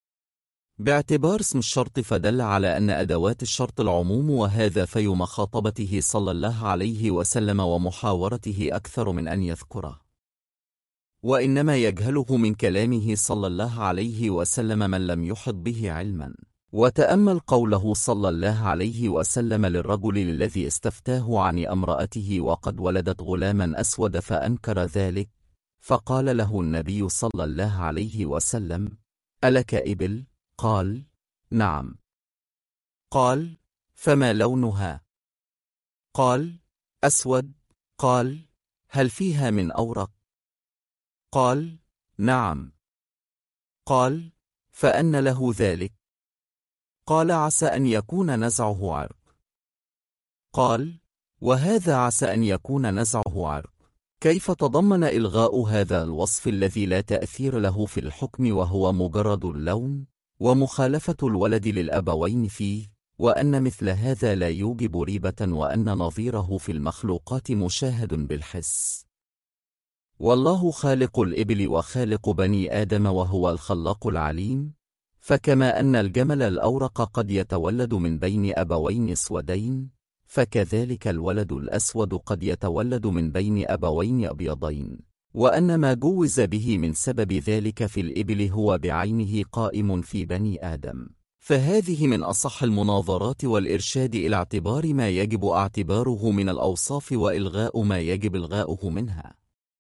باعتبار اسم الشرط، فدل على أن أدوات الشرط العموم، وهذا في مخاطبته صلى الله عليه وسلم ومحاورته أكثر من أن يذكره، وإنما يجهله من كلامه صلى الله عليه وسلم من لم يحط به علما. وتأمل قوله صلى الله عليه وسلم للرجل الذي استفتاه عن امرأته وقد ولدت غلاما أسود فأنكر ذلك، فقال له النبي صلى الله عليه وسلم ألك إبل؟ قال نعم. قال فما لونها؟ قال أسود. قال هل فيها من أورق؟ قال نعم. قال فأن له ذلك؟ قال عسى أن يكون نزعه عرق. قال وهذا عسى أن يكون نزعه عرق. كيف تضمن إلغاء هذا الوصف الذي لا تأثير له في الحكم وهو مجرد اللون ومخالفة الولد للأبوين فيه، وأن مثل هذا لا يوجب ريبة، وأن نظيره في المخلوقات مشاهد بالحس. والله خالق الإبل وخالق بني آدم وهو الخلاق العليم، فكما أن الجمل الأورق قد يتولد من بين أبوين أسودين، فكذلك الولد الأسود قد يتولد من بين أبوين أبيضين، وأن ما جوز به من سبب ذلك في الإبل هو بعينه قائم في بني آدم. فهذه من أصح المناظرات والإرشاد إلى اعتبار ما يجب اعتباره من الأوصاف وإلغاء ما يجب إلغاؤه منها.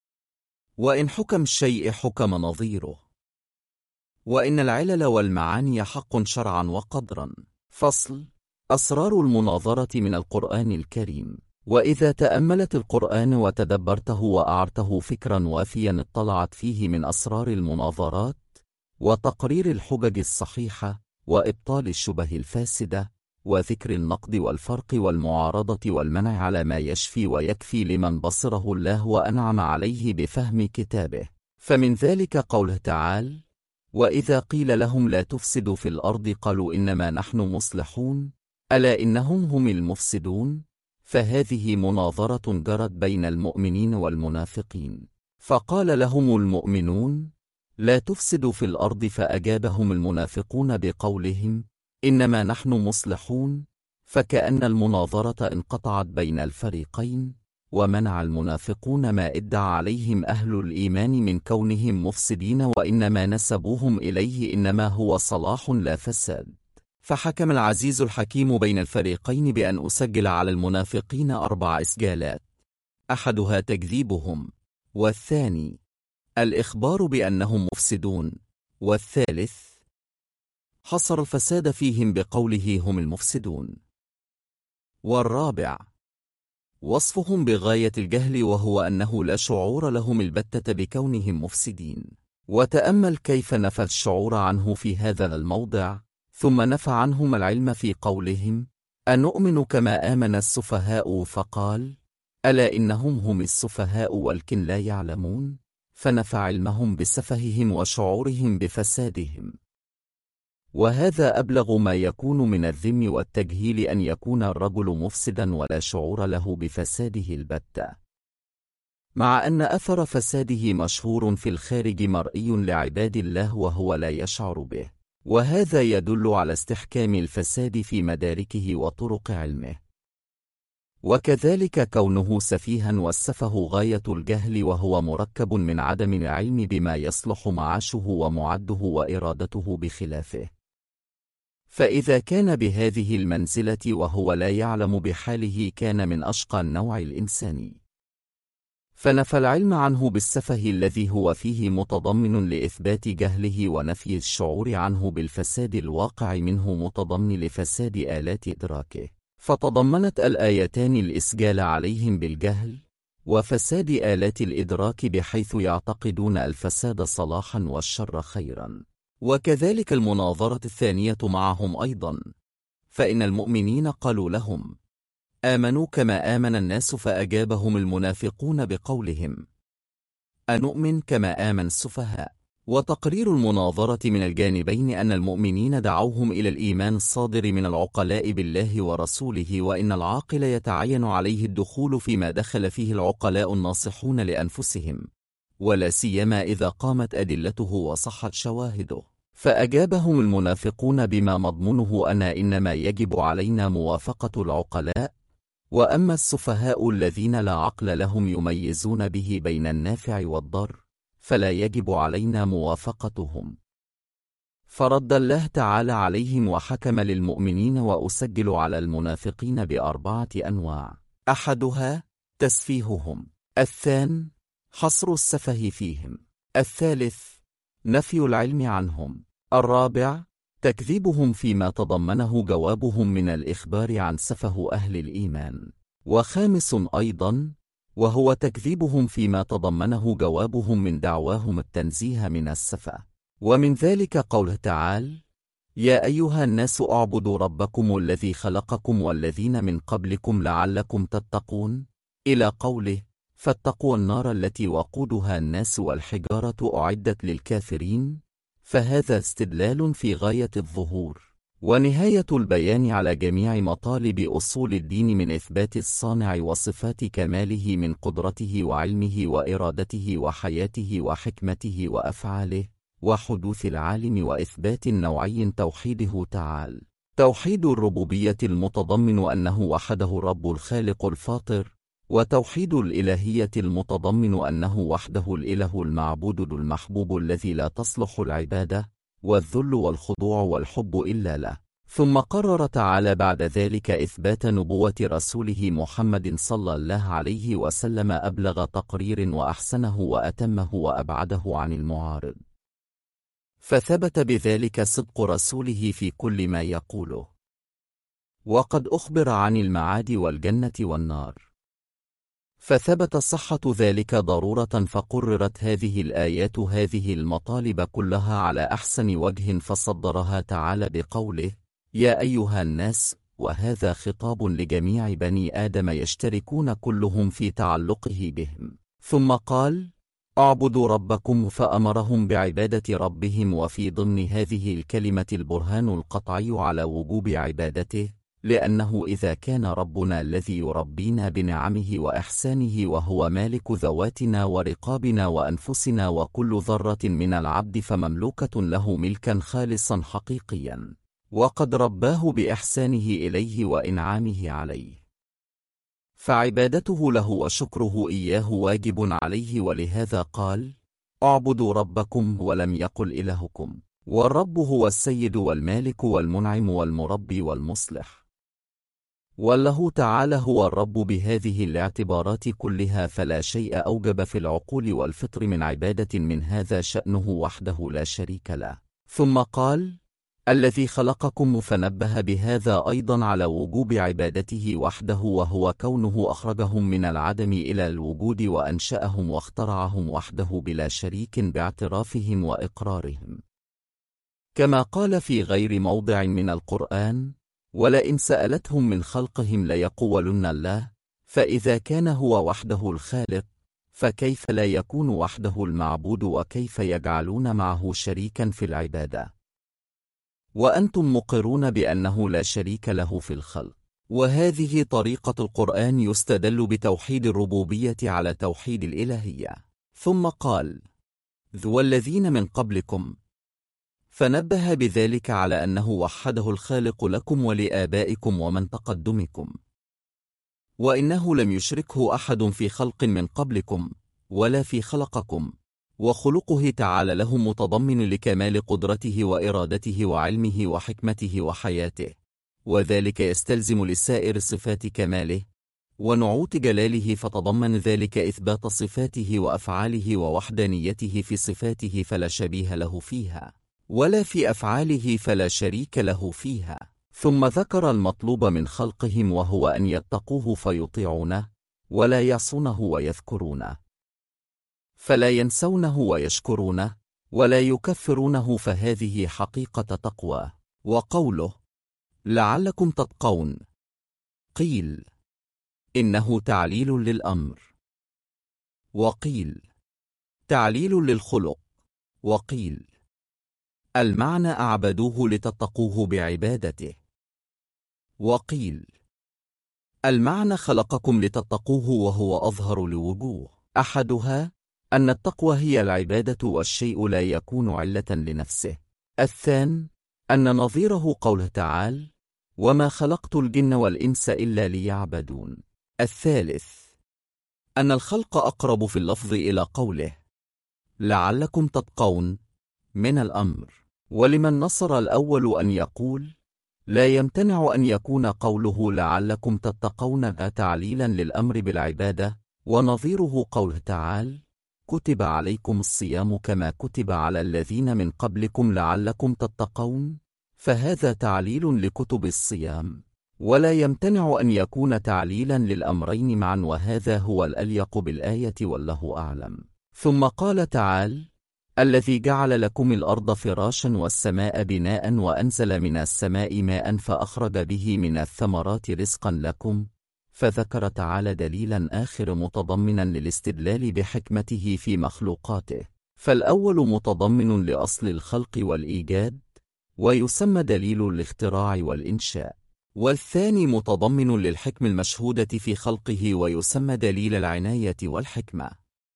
وإن حكم الشيء حكم نظيره. وإن العلل والمعاني حق شرعا وقدرا. فصل: أسرار المناظرة من القرآن الكريم. وإذا تأملت القرآن وتدبرته وأعرته فكرا وافيا اطلعت فيه من أسرار المناظرات وتقرير الحجج الصحيحة وإبطال الشبه الفاسدة وذكر النقد والفرق والمعارضة والمنع على ما يشفي ويكفي لمن بصره الله وأنعم عليه بفهم كتابه. فمن ذلك قوله تعالى: وإذا قيل لهم لا تفسدوا في الأرض قالوا إنما نحن مصلحون ألا إنهم هم المفسدون. فهذه مناظرة جرت بين المؤمنين والمنافقين، فقال لهم المؤمنون لا تفسدوا في الأرض، فأجابهم المنافقون بقولهم إنما نحن مصلحون، فكأن المناظرة انقطعت بين الفريقين، ومنع المنافقون ما ادعى عليهم أهل الإيمان من كونهم مفسدين، وإنما نسبوهم إليه إنما هو صلاح لا فساد. فحكم العزيز الحكيم بين الفريقين بأن أسجل على المنافقين 4 إسجالات، أحدها تكذيبهم، والثاني الإخبار بأنهم مفسدون، والثالث حصر الفساد فيهم بقوله هم المفسدون، والرابع وصفهم بغاية الجهل وهو أنه لا شعور لهم البتة بكونهم مفسدين. وتأمل كيف نفى الشعور عنه في هذا الموضع، ثم نفى عنهم العلم في قولهم أنؤمن كما آمن السفهاء، فقال ألا إنهم هم السفهاء ولكن لا يعلمون، فنفى علمهم بسفههم وشعورهم بفسادهم. وهذا أبلغ ما يكون من الذم والتجهيل، أن يكون الرجل مفسدا ولا شعور له بفساده البتة، مع أن أثر فساده مشهور في الخارج مرئي لعباد الله وهو لا يشعر به، وهذا يدل على استحكام الفساد في مداركه وطرق علمه. وكذلك كونه سفيها، والسفه غاية الجهل، وهو مركب من عدم العلم بما يصلح معاشه ومعده وإرادته بخلافه. فإذا كان بهذه المنزلة وهو لا يعلم بحاله، كان من أشقى النوع الإنساني. فنفى العلم عنه بالسفه الذي هو فيه متضمن لإثبات جهله، ونفي الشعور عنه بالفساد الواقع منه متضمن لفساد آلات إدراكه. فتضمنت الآيتان الإسجال عليهم بالجهل وفساد آلات الإدراك، بحيث يعتقدون الفساد صلاحا والشر خيرا. وكذلك المناظرة الثانية معهم أيضا، فإن المؤمنين قالوا لهم: آمنوا كما آمن الناس، فأجابهم المنافقون بقولهم: أنؤمن كما آمن السفهاء. وتقرير المناظرة من الجانبين أن المؤمنين دعوهم إلى الإيمان الصادر من العقلاء بالله ورسوله، وإن العاقل يتعين عليه الدخول فيما دخل فيه العقلاء الناصحون لأنفسهم، ولا سيما إذا قامت أدلته وصحت شواهده. فأجابهم المنافقون بما مضمنه أن إنما يجب علينا موافقة العقلاء، وأما السفهاء الذين لا عقل لهم يميزون به بين النافع والضر، فلا يجب علينا موافقتهم. فرد الله تعالى عليهم وحكم للمؤمنين: وأسجل على المنافقين ب4 أنواع: أحدها تسفيههم، الثاني حصر السفه فيهم، الثالث نفي العلم عنهم، الرابع تكذيبهم فيما تضمنه جوابهم من الإخبار عن سفه أهل الإيمان، وخامس أيضا وهو تكذيبهم فيما تضمنه جوابهم من دعواهم التنزيه من السفه. ومن ذلك قوله تعالى: يا أيها الناس اعبدوا ربكم الذي خلقكم والذين من قبلكم لعلكم تتقون، إلى قوله: فاتقوا النار التي وقودها الناس والحجارة أعدت للكافرين. فهذا استدلال في غاية الظهور ونهاية البيان على جميع مطالب أصول الدين، من إثبات الصانع وصفات كماله من قدرته وعلمه وإرادته وحياته وحكمته وأفعاله، وحدوث العالم، وإثبات نوعي توحيده تعالى: توحيد الربوبية المتضمن أنه وحده الرب الخالق الفاطر، وتوحيد الإلهية المتضمن أنه وحده الإله المعبود المحبوب الذي لا تصلح العبادة والذل والخضوع والحب إلا له. ثم قرر تعالى بعد ذلك إثبات نبوة رسوله محمد صلى الله عليه وسلم أبلغ تقرير، وأحسنه وأتمه وأبعده عن المعارض. فثبت بذلك صدق رسوله في كل ما يقوله، وقد أخبر عن المعاد والجنة والنار، فثبت صحة ذلك ضرورة، فقررت هذه الآيات هذه المطالب كلها على أحسن وجه، فصدرها تعالى بقوله: يا أيها الناس، وهذا خطاب لجميع بني آدم يشتركون كلهم في تعلقه بهم. ثم قال: اعبدوا ربكم، فأمرهم بعبادة ربهم، وفي ضمن هذه الكلمة البرهان القطعي على وجوب عبادته، لأنه إذا كان ربنا الذي يربينا بنعمه وإحسانه وهو مالك ذواتنا ورقابنا وأنفسنا وكل ذرة من العبد، فمملوكة له ملكا خالصا حقيقيا، وقد رباه بإحسانه إليه وإنعامه عليه، فعبادته له وشكره إياه واجب عليه. ولهذا قال: اعبدوا ربكم، ولم يقل إلهكم. والرب هو السيد والمالك والمنعم والمربي والمصلح، والله تعالى هو الرب بهذه الاعتبارات كلها، فلا شيء أوجب في العقول والفطر من عبادة من هذا شأنه وحده لا شريك له. ثم قال: الذي خلقكم، فنبه بهذا أيضا على وجوب عبادته وحده، وهو كونه أخرجهم من العدم إلى الوجود، وأنشأهم واخترعهم وحده بلا شريك باعترافهم وإقرارهم، كما قال في غير موضع من القرآن: ولئن سألتهم من خلقهم ليقولن الله. فإذا كان هو وحده الخالق، فكيف لا يكون وحده المعبود، وكيف يجعلون معه شريكا في العبادة؟ وأنتم مقرون بأنه لا شريك له في الخلق. وهذه طريقة القرآن يستدل بتوحيد الربوبية على توحيد الإلهية. ثم قال: والذين من قبلكم، فنبه بذلك على أنه وحده الخالق لكم ولآبائكم ومن تقدمكم، وإنه لم يشركه أحد في خلق من قبلكم ولا في خلقكم، وخلقه تعالى له متضمن لكمال قدرته وإرادته وعلمه وحكمته وحياته، وذلك يستلزم لسائر صفات كماله ونعوت جلاله، فتضمن ذلك إثبات صفاته وأفعاله ووحدانيته في صفاته فلا شبيه له فيها، ولا في أفعاله فلا شريك له فيها. ثم ذكر المطلوب من خلقهم، وهو أن يتقوه فيطيعونه ولا يعصونه ويذكرونه، فلا ينسونه ويشكرونه ولا يكفرونه، فهذه حقيقة تقوى. وقوله: لعلكم تتقون، قيل إنه تعليل للأمر، وقيل تعليل للخلق، وقيل المعنى أعبدوه لتتقوه بعبادته، وقيل المعنى خلقكم لتتقوه، وهو أظهر لوجوه. أحدها أن التقوى هي العبادة، والشيء لا يكون علة لنفسه. الثاني أن نظيره قوله تعالى: وما خلقت الجن والإنس إلا ليعبدون. الثالث أن الخلق أقرب في اللفظ إلى قوله لعلكم تتقون من الأمر. ولمن نصر الأول أن يقول لا يمتنع أن يكون قوله لعلكم تتقون تعليلا للأمر بالعبادة، ونظيره قوله تعالى: كتب عليكم الصيام كما كتب على الذين من قبلكم لعلكم تتقون، فهذا تعليل لكتب الصيام، ولا يمتنع أن يكون تعليلا للأمرين معا، وهذا هو الأليق بالآية والله أعلم. ثم قال تعالى: الذي جعل لكم الأرض فراشا والسماء بناء وأنزل من السماء ماء فأخرج به من الثمرات رزقا لكم، فذكر تعالى دليلا آخر متضمنا للاستدلال بحكمته في مخلوقاته. فالأول متضمن لأصل الخلق والإيجاد، ويسمى دليل الاختراع والإنشاء، والثاني متضمن للحكم المشهودة في خلقه، ويسمى دليل العناية والحكمة.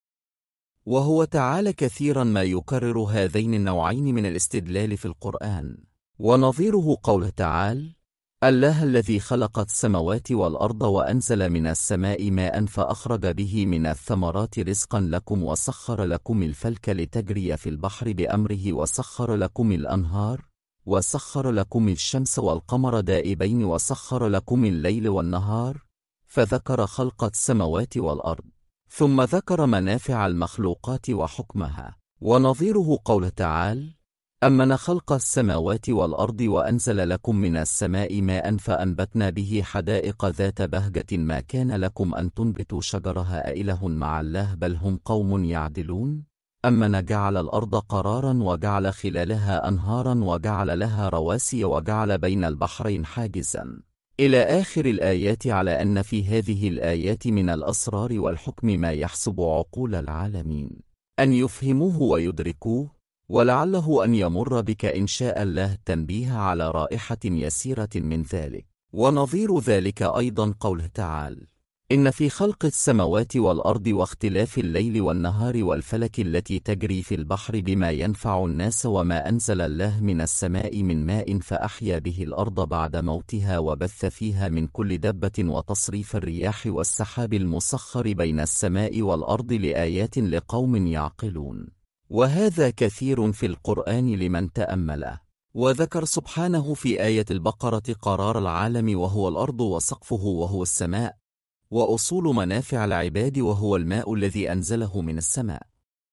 وهو تعالى كثيرا ما يكرر هذين النوعين من الاستدلال في القرآن. ونظيره قوله تعالى: الله الذي خلق السماوات والأرض وأنزل من السماء ماء فأخرج به من الثمرات رزقا لكم، وسخر لكم الفلك لتجري في البحر بأمره، وسخر لكم الأنهار، وسخر لكم الشمس والقمر دائبين، وسخر لكم الليل والنهار، فذكر خلق السماوات والأرض، ثم ذكر منافع المخلوقات وحكمها. ونظيره قوله تعالى: أمن خلق السماوات والأرض وأنزل لكم من السماء ماء فأنبتنا به حدائق ذات بهجة ما كان لكم أن تنبتوا شجرها أإله مع الله بل هم قوم يعدلون. أمن جعل الأرض قرارا وجعل خلالها أنهارا وجعل لها رواسي وجعل بين البحرين حاجزا، إلى آخر الآيات، على أن في هذه الآيات من الأسرار والحكم ما يحسب عقول العالمين أن يفهموه ويدركوه، ولعله أن يمر بك إن شاء الله التنبيه على رائحة يسيرة من ذلك. ونظير ذلك أيضا قوله تعالى: إن في خلق السماوات والأرض واختلاف الليل والنهار والفلك التي تجري في البحر بما ينفع الناس وما أنزل الله من السماء من ماء فأحيا به الأرض بعد موتها وبث فيها من كل دبة وتصريف الرياح والسحاب المسخر بين السماء والأرض لآيات لقوم يعقلون. وهذا كثير في القرآن لمن تأمله. وذكر سبحانه في آية البقرة قرار العالم وهو الأرض، وسقفه وهو السماء، وأصول منافع العباد وهو الماء الذي أنزله من السماء،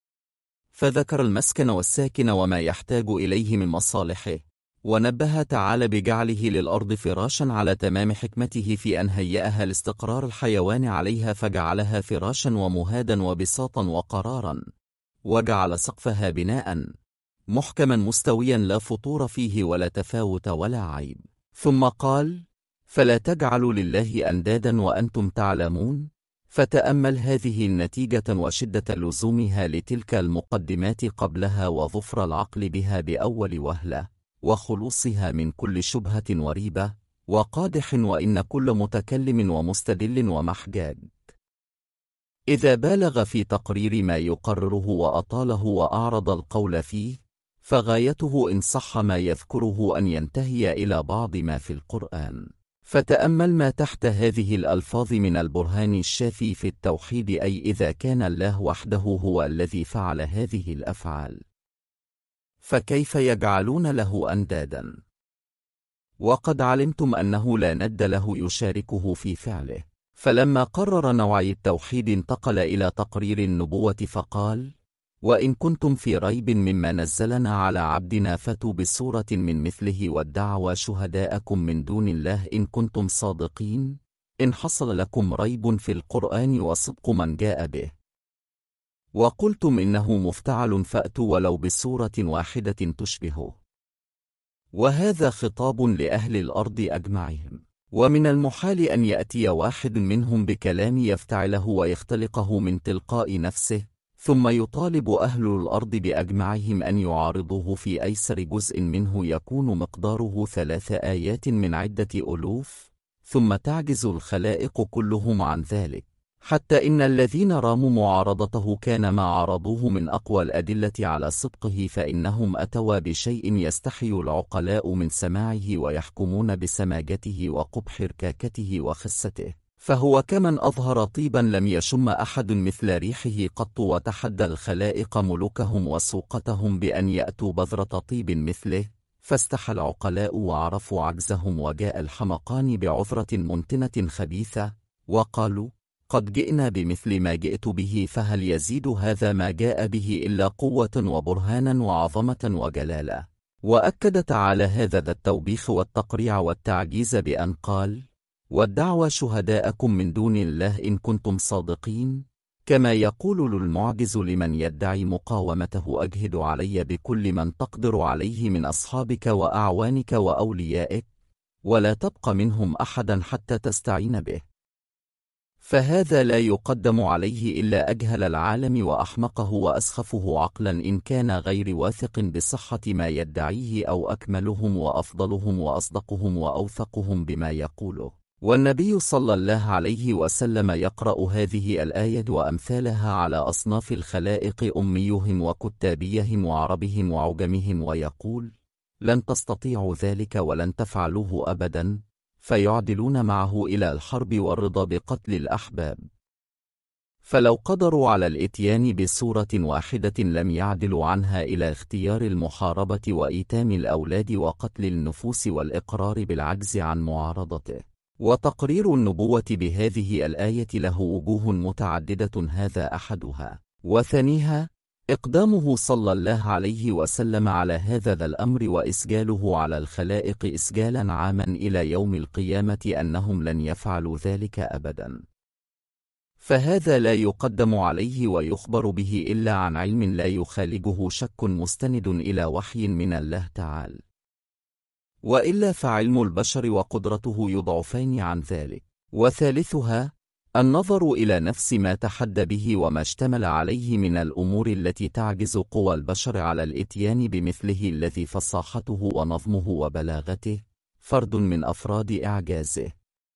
فذكر المسكن والساكن وما يحتاج إليه من مصالحه. ونبه تعالى بجعله للأرض فراشا على تمام حكمته في أن هيئها لاستقرار الحيوان عليها، فجعلها فراشا ومهادا وبساطا وقرارا، وجعل سقفها بناء محكما مستويا لا فطور فيه ولا تفاوت ولا عيب. ثم قال: فلا تجعلوا لله أندادا وأنتم تعلمون. فتأمل هذه النتيجة وشدة لزومها لتلك المقدمات قبلها وظفر العقل بها بأول وهلة، وخلوصها من كل شبهة وريبة وقادح، وإن كل متكلم ومستدل ومحجاج إذا بالغ في تقرير ما يقرره وأطاله وأعرض القول فيه، فغايته إن صح ما يذكره أن ينتهي إلى بعض ما في القرآن. فتأمل ما تحت هذه الألفاظ من البرهان الشافي في التوحيد، أي إذا كان الله وحده هو الذي فعل هذه الأفعال، فكيف يجعلون له أندادا؟ وقد علمتم أنه لا ند له يشاركه في فعله. فلما قرر نوعي التوحيد انتقل إلى تقرير النبوة فقال: وإن كنتم في ريب مما نزلنا على عبدنا فاتوا بسورة من مثله وادعوا شهداءكم من دون الله إن كنتم صادقين. إن حصل لكم ريب في القرآن وصدق من جاء به وقلتم إنه مفتعل فأتوا ولو بسورة واحدة تشبهه. وهذا خطاب لأهل الأرض أجمعهم، ومن المحال أن يأتي واحد منهم بكلام يفتعله ويختلقه من تلقاء نفسه، ثم يطالب أهل الأرض بأجمعهم أن يعارضوه في أيسر جزء منه يكون مقداره 3 آيات من عدة ألوف، ثم تعجز الخلائق كلهم عن ذلك، حتى إن الذين راموا معارضته كان ما عرضوه من أقوى الأدلة على صدقه، فإنهم أتوا بشيء يستحي العقلاء من سماعه ويحكمون بسماجته وقبح ركاكته وخسته، فهو كمن أظهر طيبا لم يشم أحد مثل ريحه قط، وتحدى الخلائق ملوكهم وسوقتهم بأن يأتوا بذرة طيب مثله، فاستحى العقلاء وعرفوا عجزهم، وجاء الحمقان بعذرة منتنة خبيثة وقالوا: قد جئنا بمثل ما جئت به، فهل يزيد هذا ما جاء به إلا قوة وبرهانا وعظمة وجلالة؟ وأكد تعالى هذا التوبيخ والتقريع والتعجيز بأن قال: وادعوا شهداءكم من دون الله إن كنتم صادقين، كما يقول المعجز لمن يدعي مقاومته: أجهد علي بكل من تقدر عليه من أصحابك وأعوانك وأوليائك، ولا تبق منهم أحدا حتى تستعين به. فهذا لا يقدم عليه إلا أجهل العالم وأحمقه وأسخفه عقلا إن كان غير واثق بصحة ما يدعيه، أو أكملهم وأفضلهم وأصدقهم وأوثقهم بما يقوله. والنبي صلى الله عليه وسلم يقرأ هذه الآية وأمثالها على أصناف الخلائق، أميهم وكتابيهم وعربهم وعجمهم، ويقول: لن تستطيعوا ذلك ولن تفعلوه أبدا، فيعدلون معه إلى الحرب والرضا بقتل الأحباب. فلو قدروا على الإتيان بسورة واحدة لم يعدلوا عنها إلى اختيار المحاربة وإيتام الأولاد وقتل النفوس والإقرار بالعجز عن معارضته. وتقرير النبوة بهذه الآية له وجوه متعددة، هذا أحدها. وثانيها إقدامه صلى الله عليه وسلم على هذا الأمر وإسجاله على الخلائق إسجالا عاما إلى يوم القيامة أنهم لن يفعلوا ذلك أبدا. فهذا لا يقدم عليه ويخبر به إلا عن علم لا يخالجه شك مستند إلى وحي من الله تعالى، وإلا فعلم البشر وقدرته يضعفان عن ذلك. وثالثها النظر إلى نفس ما تحدى به وما اشتمل عليه من الأمور التي تعجز قوى البشر على الإتيان بمثله، الذي فصاحته ونظمه وبلاغته فرد من أفراد إعجازه.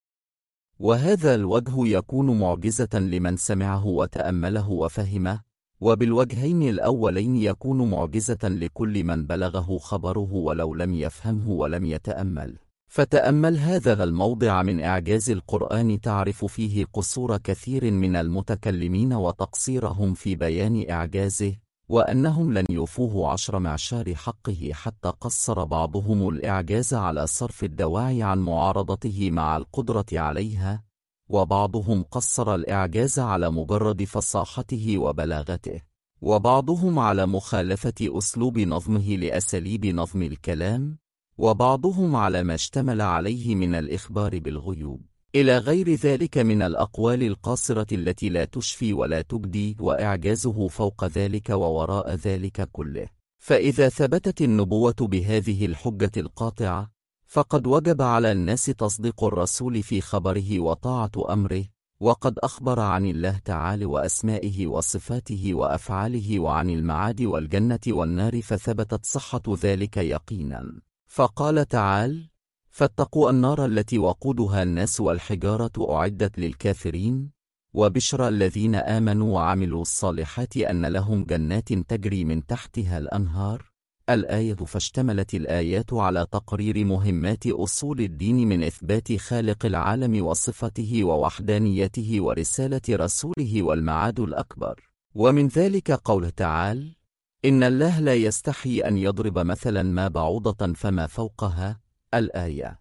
وهذا الوجه يكون معجزة لمن سمعه وتأمله وفهمه، وبالوجهين الأولين يكون معجزة لكل من بلغه خبره ولو لم يفهمه ولم يتأمل. فتأمل هذا الموضع من إعجاز القرآن تعرف فيه قصور كثير من المتكلمين وتقصيرهم في بيان إعجازه، وأنهم لن يوفوه 10 معشار حقه، حتى قصر بعضهم الإعجاز على صرف الدواعي عن معارضته مع القدرة عليها، وبعضهم قصر الإعجاز على مجرد فصاحته وبلاغته، وبعضهم على مخالفة أسلوب نظمه لأساليب نظم الكلام، وبعضهم على ما اشتمل عليه من الإخبار بالغيوب، إلى غير ذلك من الأقوال القاصرة التي لا تشفي ولا تبدي، وإعجازه فوق ذلك ووراء ذلك كله. فإذا ثبتت النبوة بهذه الحجة القاطعة، فقد وجب على الناس تصديق الرسول في خبره وطاعة أمره، وقد أخبر عن الله تعالى وأسمائه وصفاته وأفعاله وعن المعاد والجنة والنار، فثبتت صحة ذلك يقينا. فقال تعالى: فاتقوا النار التي وقودها الناس والحجارة أعدت للكافرين، وبشرى الذين آمنوا وعملوا الصالحات أن لهم جنات تجري من تحتها الأنهار. الآية. فاشتملت الآيات على تقرير مهمات أصول الدين من إثبات خالق العالم وصفته ووحدانيته ورسالة رسوله والمعاد الأكبر. ومن ذلك قوله تعالى: إن الله لا يستحي أن يضرب مثلا ما بعوضة فما فوقها. الآية.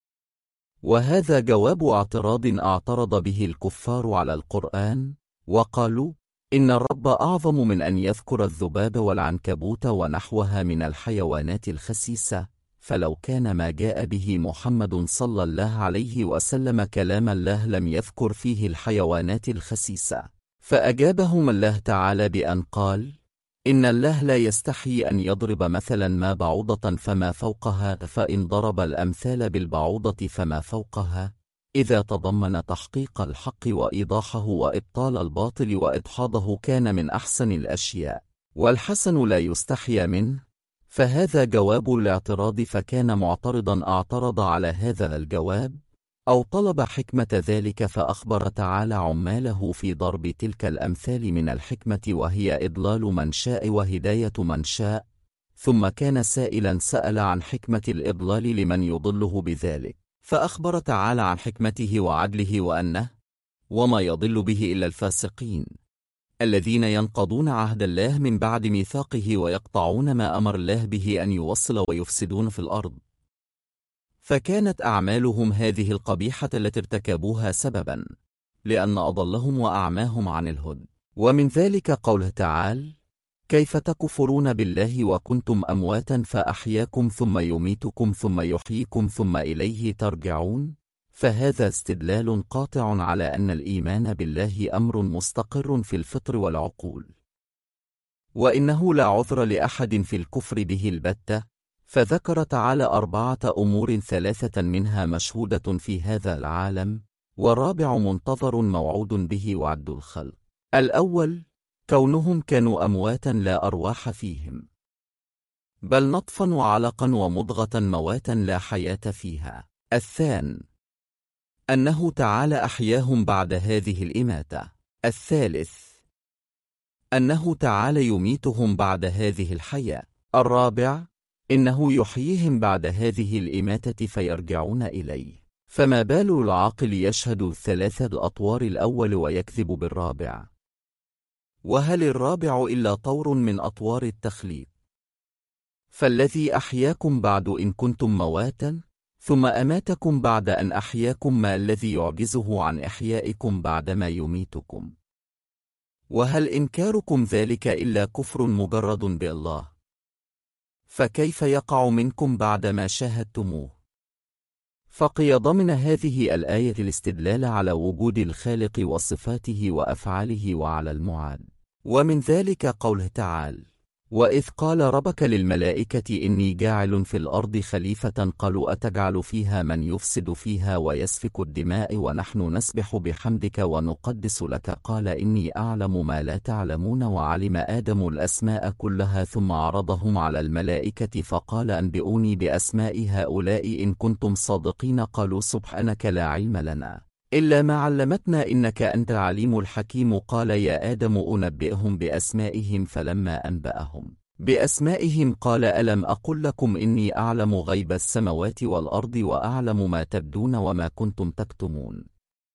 وهذا جواب اعتراض اعترض به الكفار على القرآن، وقالوا: إن الرب أعظم من أن يذكر الذباب والعنكبوت ونحوها من الحيوانات الخسيسة، فلو كان ما جاء به محمد صلى الله عليه وسلم كلام الله لم يذكر فيه الحيوانات الخسيسة. فأجابهم الله تعالى بأن قال: إن الله لا يستحي أن يضرب مثلا ما بعوضة فما فوقها، فإن ضرب الأمثال بالبعوضة فما فوقها إذا تضمن تحقيق الحق وإيضاحه وإبطال الباطل وإدحاضه كان من أحسن الأشياء، والحسن لا يستحيا منه، فهذا جواب الاعتراض. فكان معترضا اعترض على هذا الجواب أو طلب حكمة ذلك، فأخبر تعالى عماله في ضرب تلك الأمثال من الحكمة، وهي إضلال من شاء وهداية من شاء. ثم كان سائلا سأل عن حكمة الإضلال لمن يضله بذلك، فأخبر تعالى عن حكمته وعدله وأنه وما يضل به إلا الفاسقين الذين ينقضون عهد الله من بعد ميثاقه ويقطعون ما أمر الله به أن يوصل ويفسدون في الأرض. فكانت أعمالهم هذه القبيحة التي ارتكبوها سببا لأن أضلهم وأعماهم عن الهدى. ومن ذلك قوله تعالى: كيف تكفرون بالله وكنتم أمواتا فأحياكم ثم يميتكم ثم يحييكم ثم إليه ترجعون. فهذا استدلال قاطع على أن الإيمان بالله أمر مستقر في الفطر والعقول، وإنه لا عذر لأحد في الكفر به البتة. فذكر تعالى 4 أمور، 3 منها مشهودة في هذا العالم، والرابع منتظر موعود به وعد الخلق. الأول: كونهم كانوا أمواتا لا أرواح فيهم، بل نطفا وعلقا ومضغة مواتا لا حياة فيها. الثاني: أنه تعالى أحياهم بعد هذه الإماتة. الثالث: أنه تعالى يميتهم بعد هذه الحياة. الرابع: إنه يحييهم بعد هذه الإماتة فيرجعون إليه. فما بال العاقل يشهد 3 الأطوار الأول ويكذب بالرابع؟ وهل الرابع إلا طور من أطوار التخليق؟ فالذي أحياكم بعد إن كنتم مواتا، ثم أماتكم بعد أن أحياكم، ما الذي يعجزه عن إحيائكم بعدما يميتكم؟ وهل إنكاركم ذلك إلا كفر مجرد بالله؟ فكيف يقع منكم بعدما شاهدتموه؟ فقي ضمن هذه الآية الاستدلال على وجود الخالق وصفاته وأفعاله وعلى المعاد. ومن ذلك قوله تعالى: وإذ قال ربك للملائكة إني جاعل في الأرض خليفة قالوا أتجعل فيها من يفسد فيها ويسفك الدماء ونحن نسبح بحمدك ونقدس لك قال إني أعلم ما لا تعلمون. وعلم آدم الأسماء كلها ثم عرضهم على الملائكة فقال أنبئوني بأسماء هؤلاء إن كنتم صادقين قالوا سبحانك لا علم لنا إلا ما علمتنا إنك أنت العليم الحكيم. قال يا آدم أنبئهم بأسمائهم فلما أنبأهم بأسمائهم قال ألم أقل لكم إني أعلم غيب السماوات والأرض وأعلم ما تبدون وما كنتم تكتمون.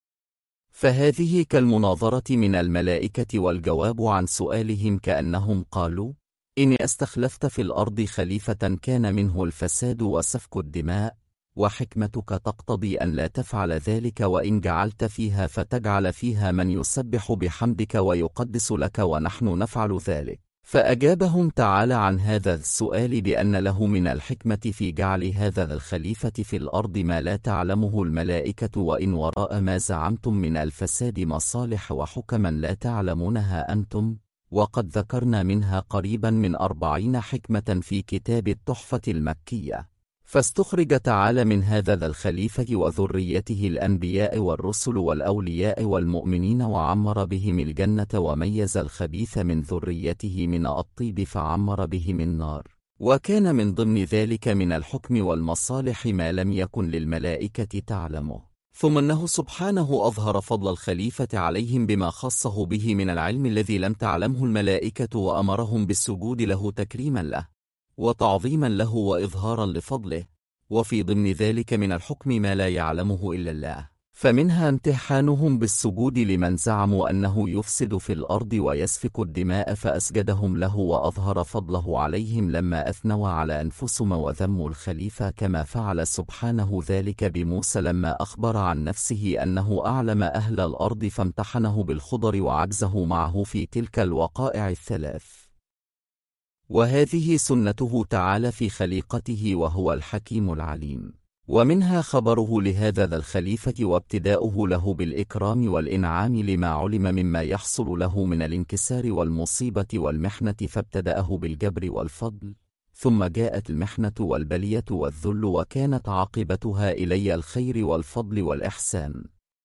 فهذه كالمناظرة من الملائكة والجواب عن سؤالهم كأنهم قالوا إني استخلفت في الأرض خليفة كان منه الفساد وسفك الدماء، وحكمتك تقتضي أن لا تفعل ذلك، وإن جعلت فيها فتجعل فيها من يسبح بحمدك ويقدس لك ونحن نفعل ذلك. فأجابهم تعالى عن هذا السؤال بأن له من الحكمة في جعل هذا الخليفة في الأرض ما لا تعلمه الملائكة، وإن وراء ما زعمتم من الفساد مصالح وحكما لا تعلمونها أنتم، وقد ذكرنا منها قريبا من 40 حكمة في كتاب التحفة المكية. فاستخرج تعالى من هذا ذا الخليفة وذريته الأنبياء والرسل والأولياء والمؤمنين وعمر بهم الجنة، وميز الخبيث من ذريته من الطيب فعمر بهم النار. وكان من ضمن ذلك من الحكم والمصالح ما لم يكن للملائكة تعلمه. ثم أنه سبحانه أظهر فضل الخليفة عليهم بما خصه به من العلم الذي لم تعلمه الملائكة، وأمرهم بالسجود له تكريما له وتعظيما له وإظهارا لفضله. وفي ضمن ذلك من الحكم ما لا يعلمه إلا الله، فمنها امتحانهم بالسجود لمن زعموا أنه يفسد في الأرض ويسفك الدماء، فأسجدهم له وأظهر فضله عليهم لما أثنوا على أنفسهم وذموا الخليفة، كما فعل سبحانه ذلك بموسى لما أخبر عن نفسه أنه أعلم أهل الأرض فامتحنه بالخضر وعجزه معه في تلك الوقائع الثلاث. وهذه سنته تعالى في خليقته، وهو الحكيم العليم. ومنها خبره لهذا ذا الخليفة وابتداؤه له بالإكرام والإنعام لما علم مما يحصل له من الانكسار والمصيبة والمحنة، فابتدأه بالجبر والفضل، ثم جاءت المحنة والبلية والذل، وكانت عاقبتها إلي الخير والفضل والإحسان.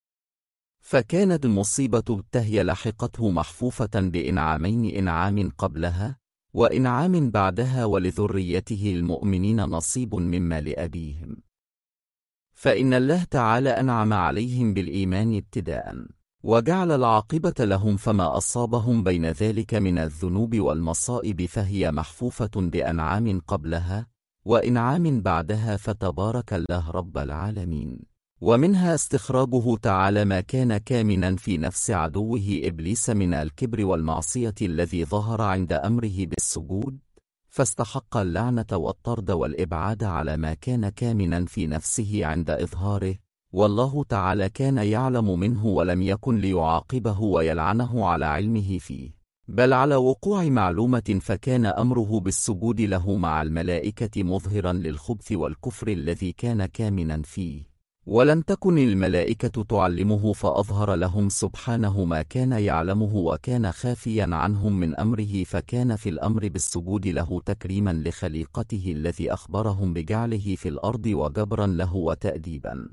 فكانت المصيبة التهي لحقته محفوفة بإنعامين، إنعام قبلها وإنعام بعدها، ولذريته المؤمنين نصيب مما لأبيهم. فإن الله تعالى أنعم عليهم بالإيمان ابتداءً، وجعل العاقبة لهم، فما أصابهم بين ذلك من الذنوب والمصائب فهي محفوفة بأنعام قبلها وإنعام بعدها، فتبارك الله رب العالمين. ومنها استخراجه تعالى ما كان كامنا في نفس عدوه إبليس من الكبر والمعصية الذي ظهر عند أمره بالسجود، فاستحق اللعنة والطرد والإبعاد على ما كان كامنا في نفسه عند إظهاره، والله تعالى كان يعلم منه ولم يكن ليعاقبه ويلعنه على علمه فيه، بل على وقوع معلومة، فكان أمره بالسجود له مع الملائكة مظهرا للخبث والكفر الذي كان كامنا فيه، ولم تكن الملائكة تعلمه، فأظهر لهم سبحانه ما كان يعلمه وكان خافيا عنهم من أمره، فكان في الأمر بالسجود له تكريما لخليقته الذي أخبرهم بجعله في الأرض، وجبرا له وتأديبا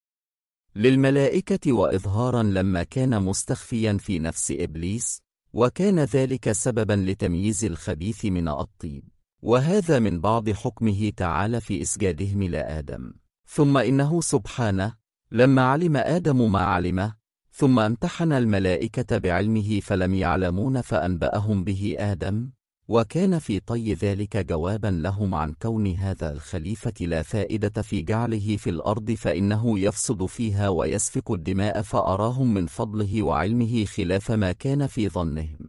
للملائكة، وإظهارا لما كان مستخفيا في نفس إبليس، وكان ذلك سببا لتمييز الخبيث من الطيب. وهذا من بعض حكمه تعالى في إسجادهم لآدم. ثم إنه سبحانه لما علم آدم ما علمه، ثم امتحن الملائكة بعلمه فلم يعلمون، فأنبأهم به آدم، وكان في طي ذلك جوابا لهم عن كون هذا الخليفة لا فائدة في جعله في الأرض، فإنه يفسد فيها ويسفك الدماء، فأراهم من فضله وعلمه خلاف ما كان في ظنهم.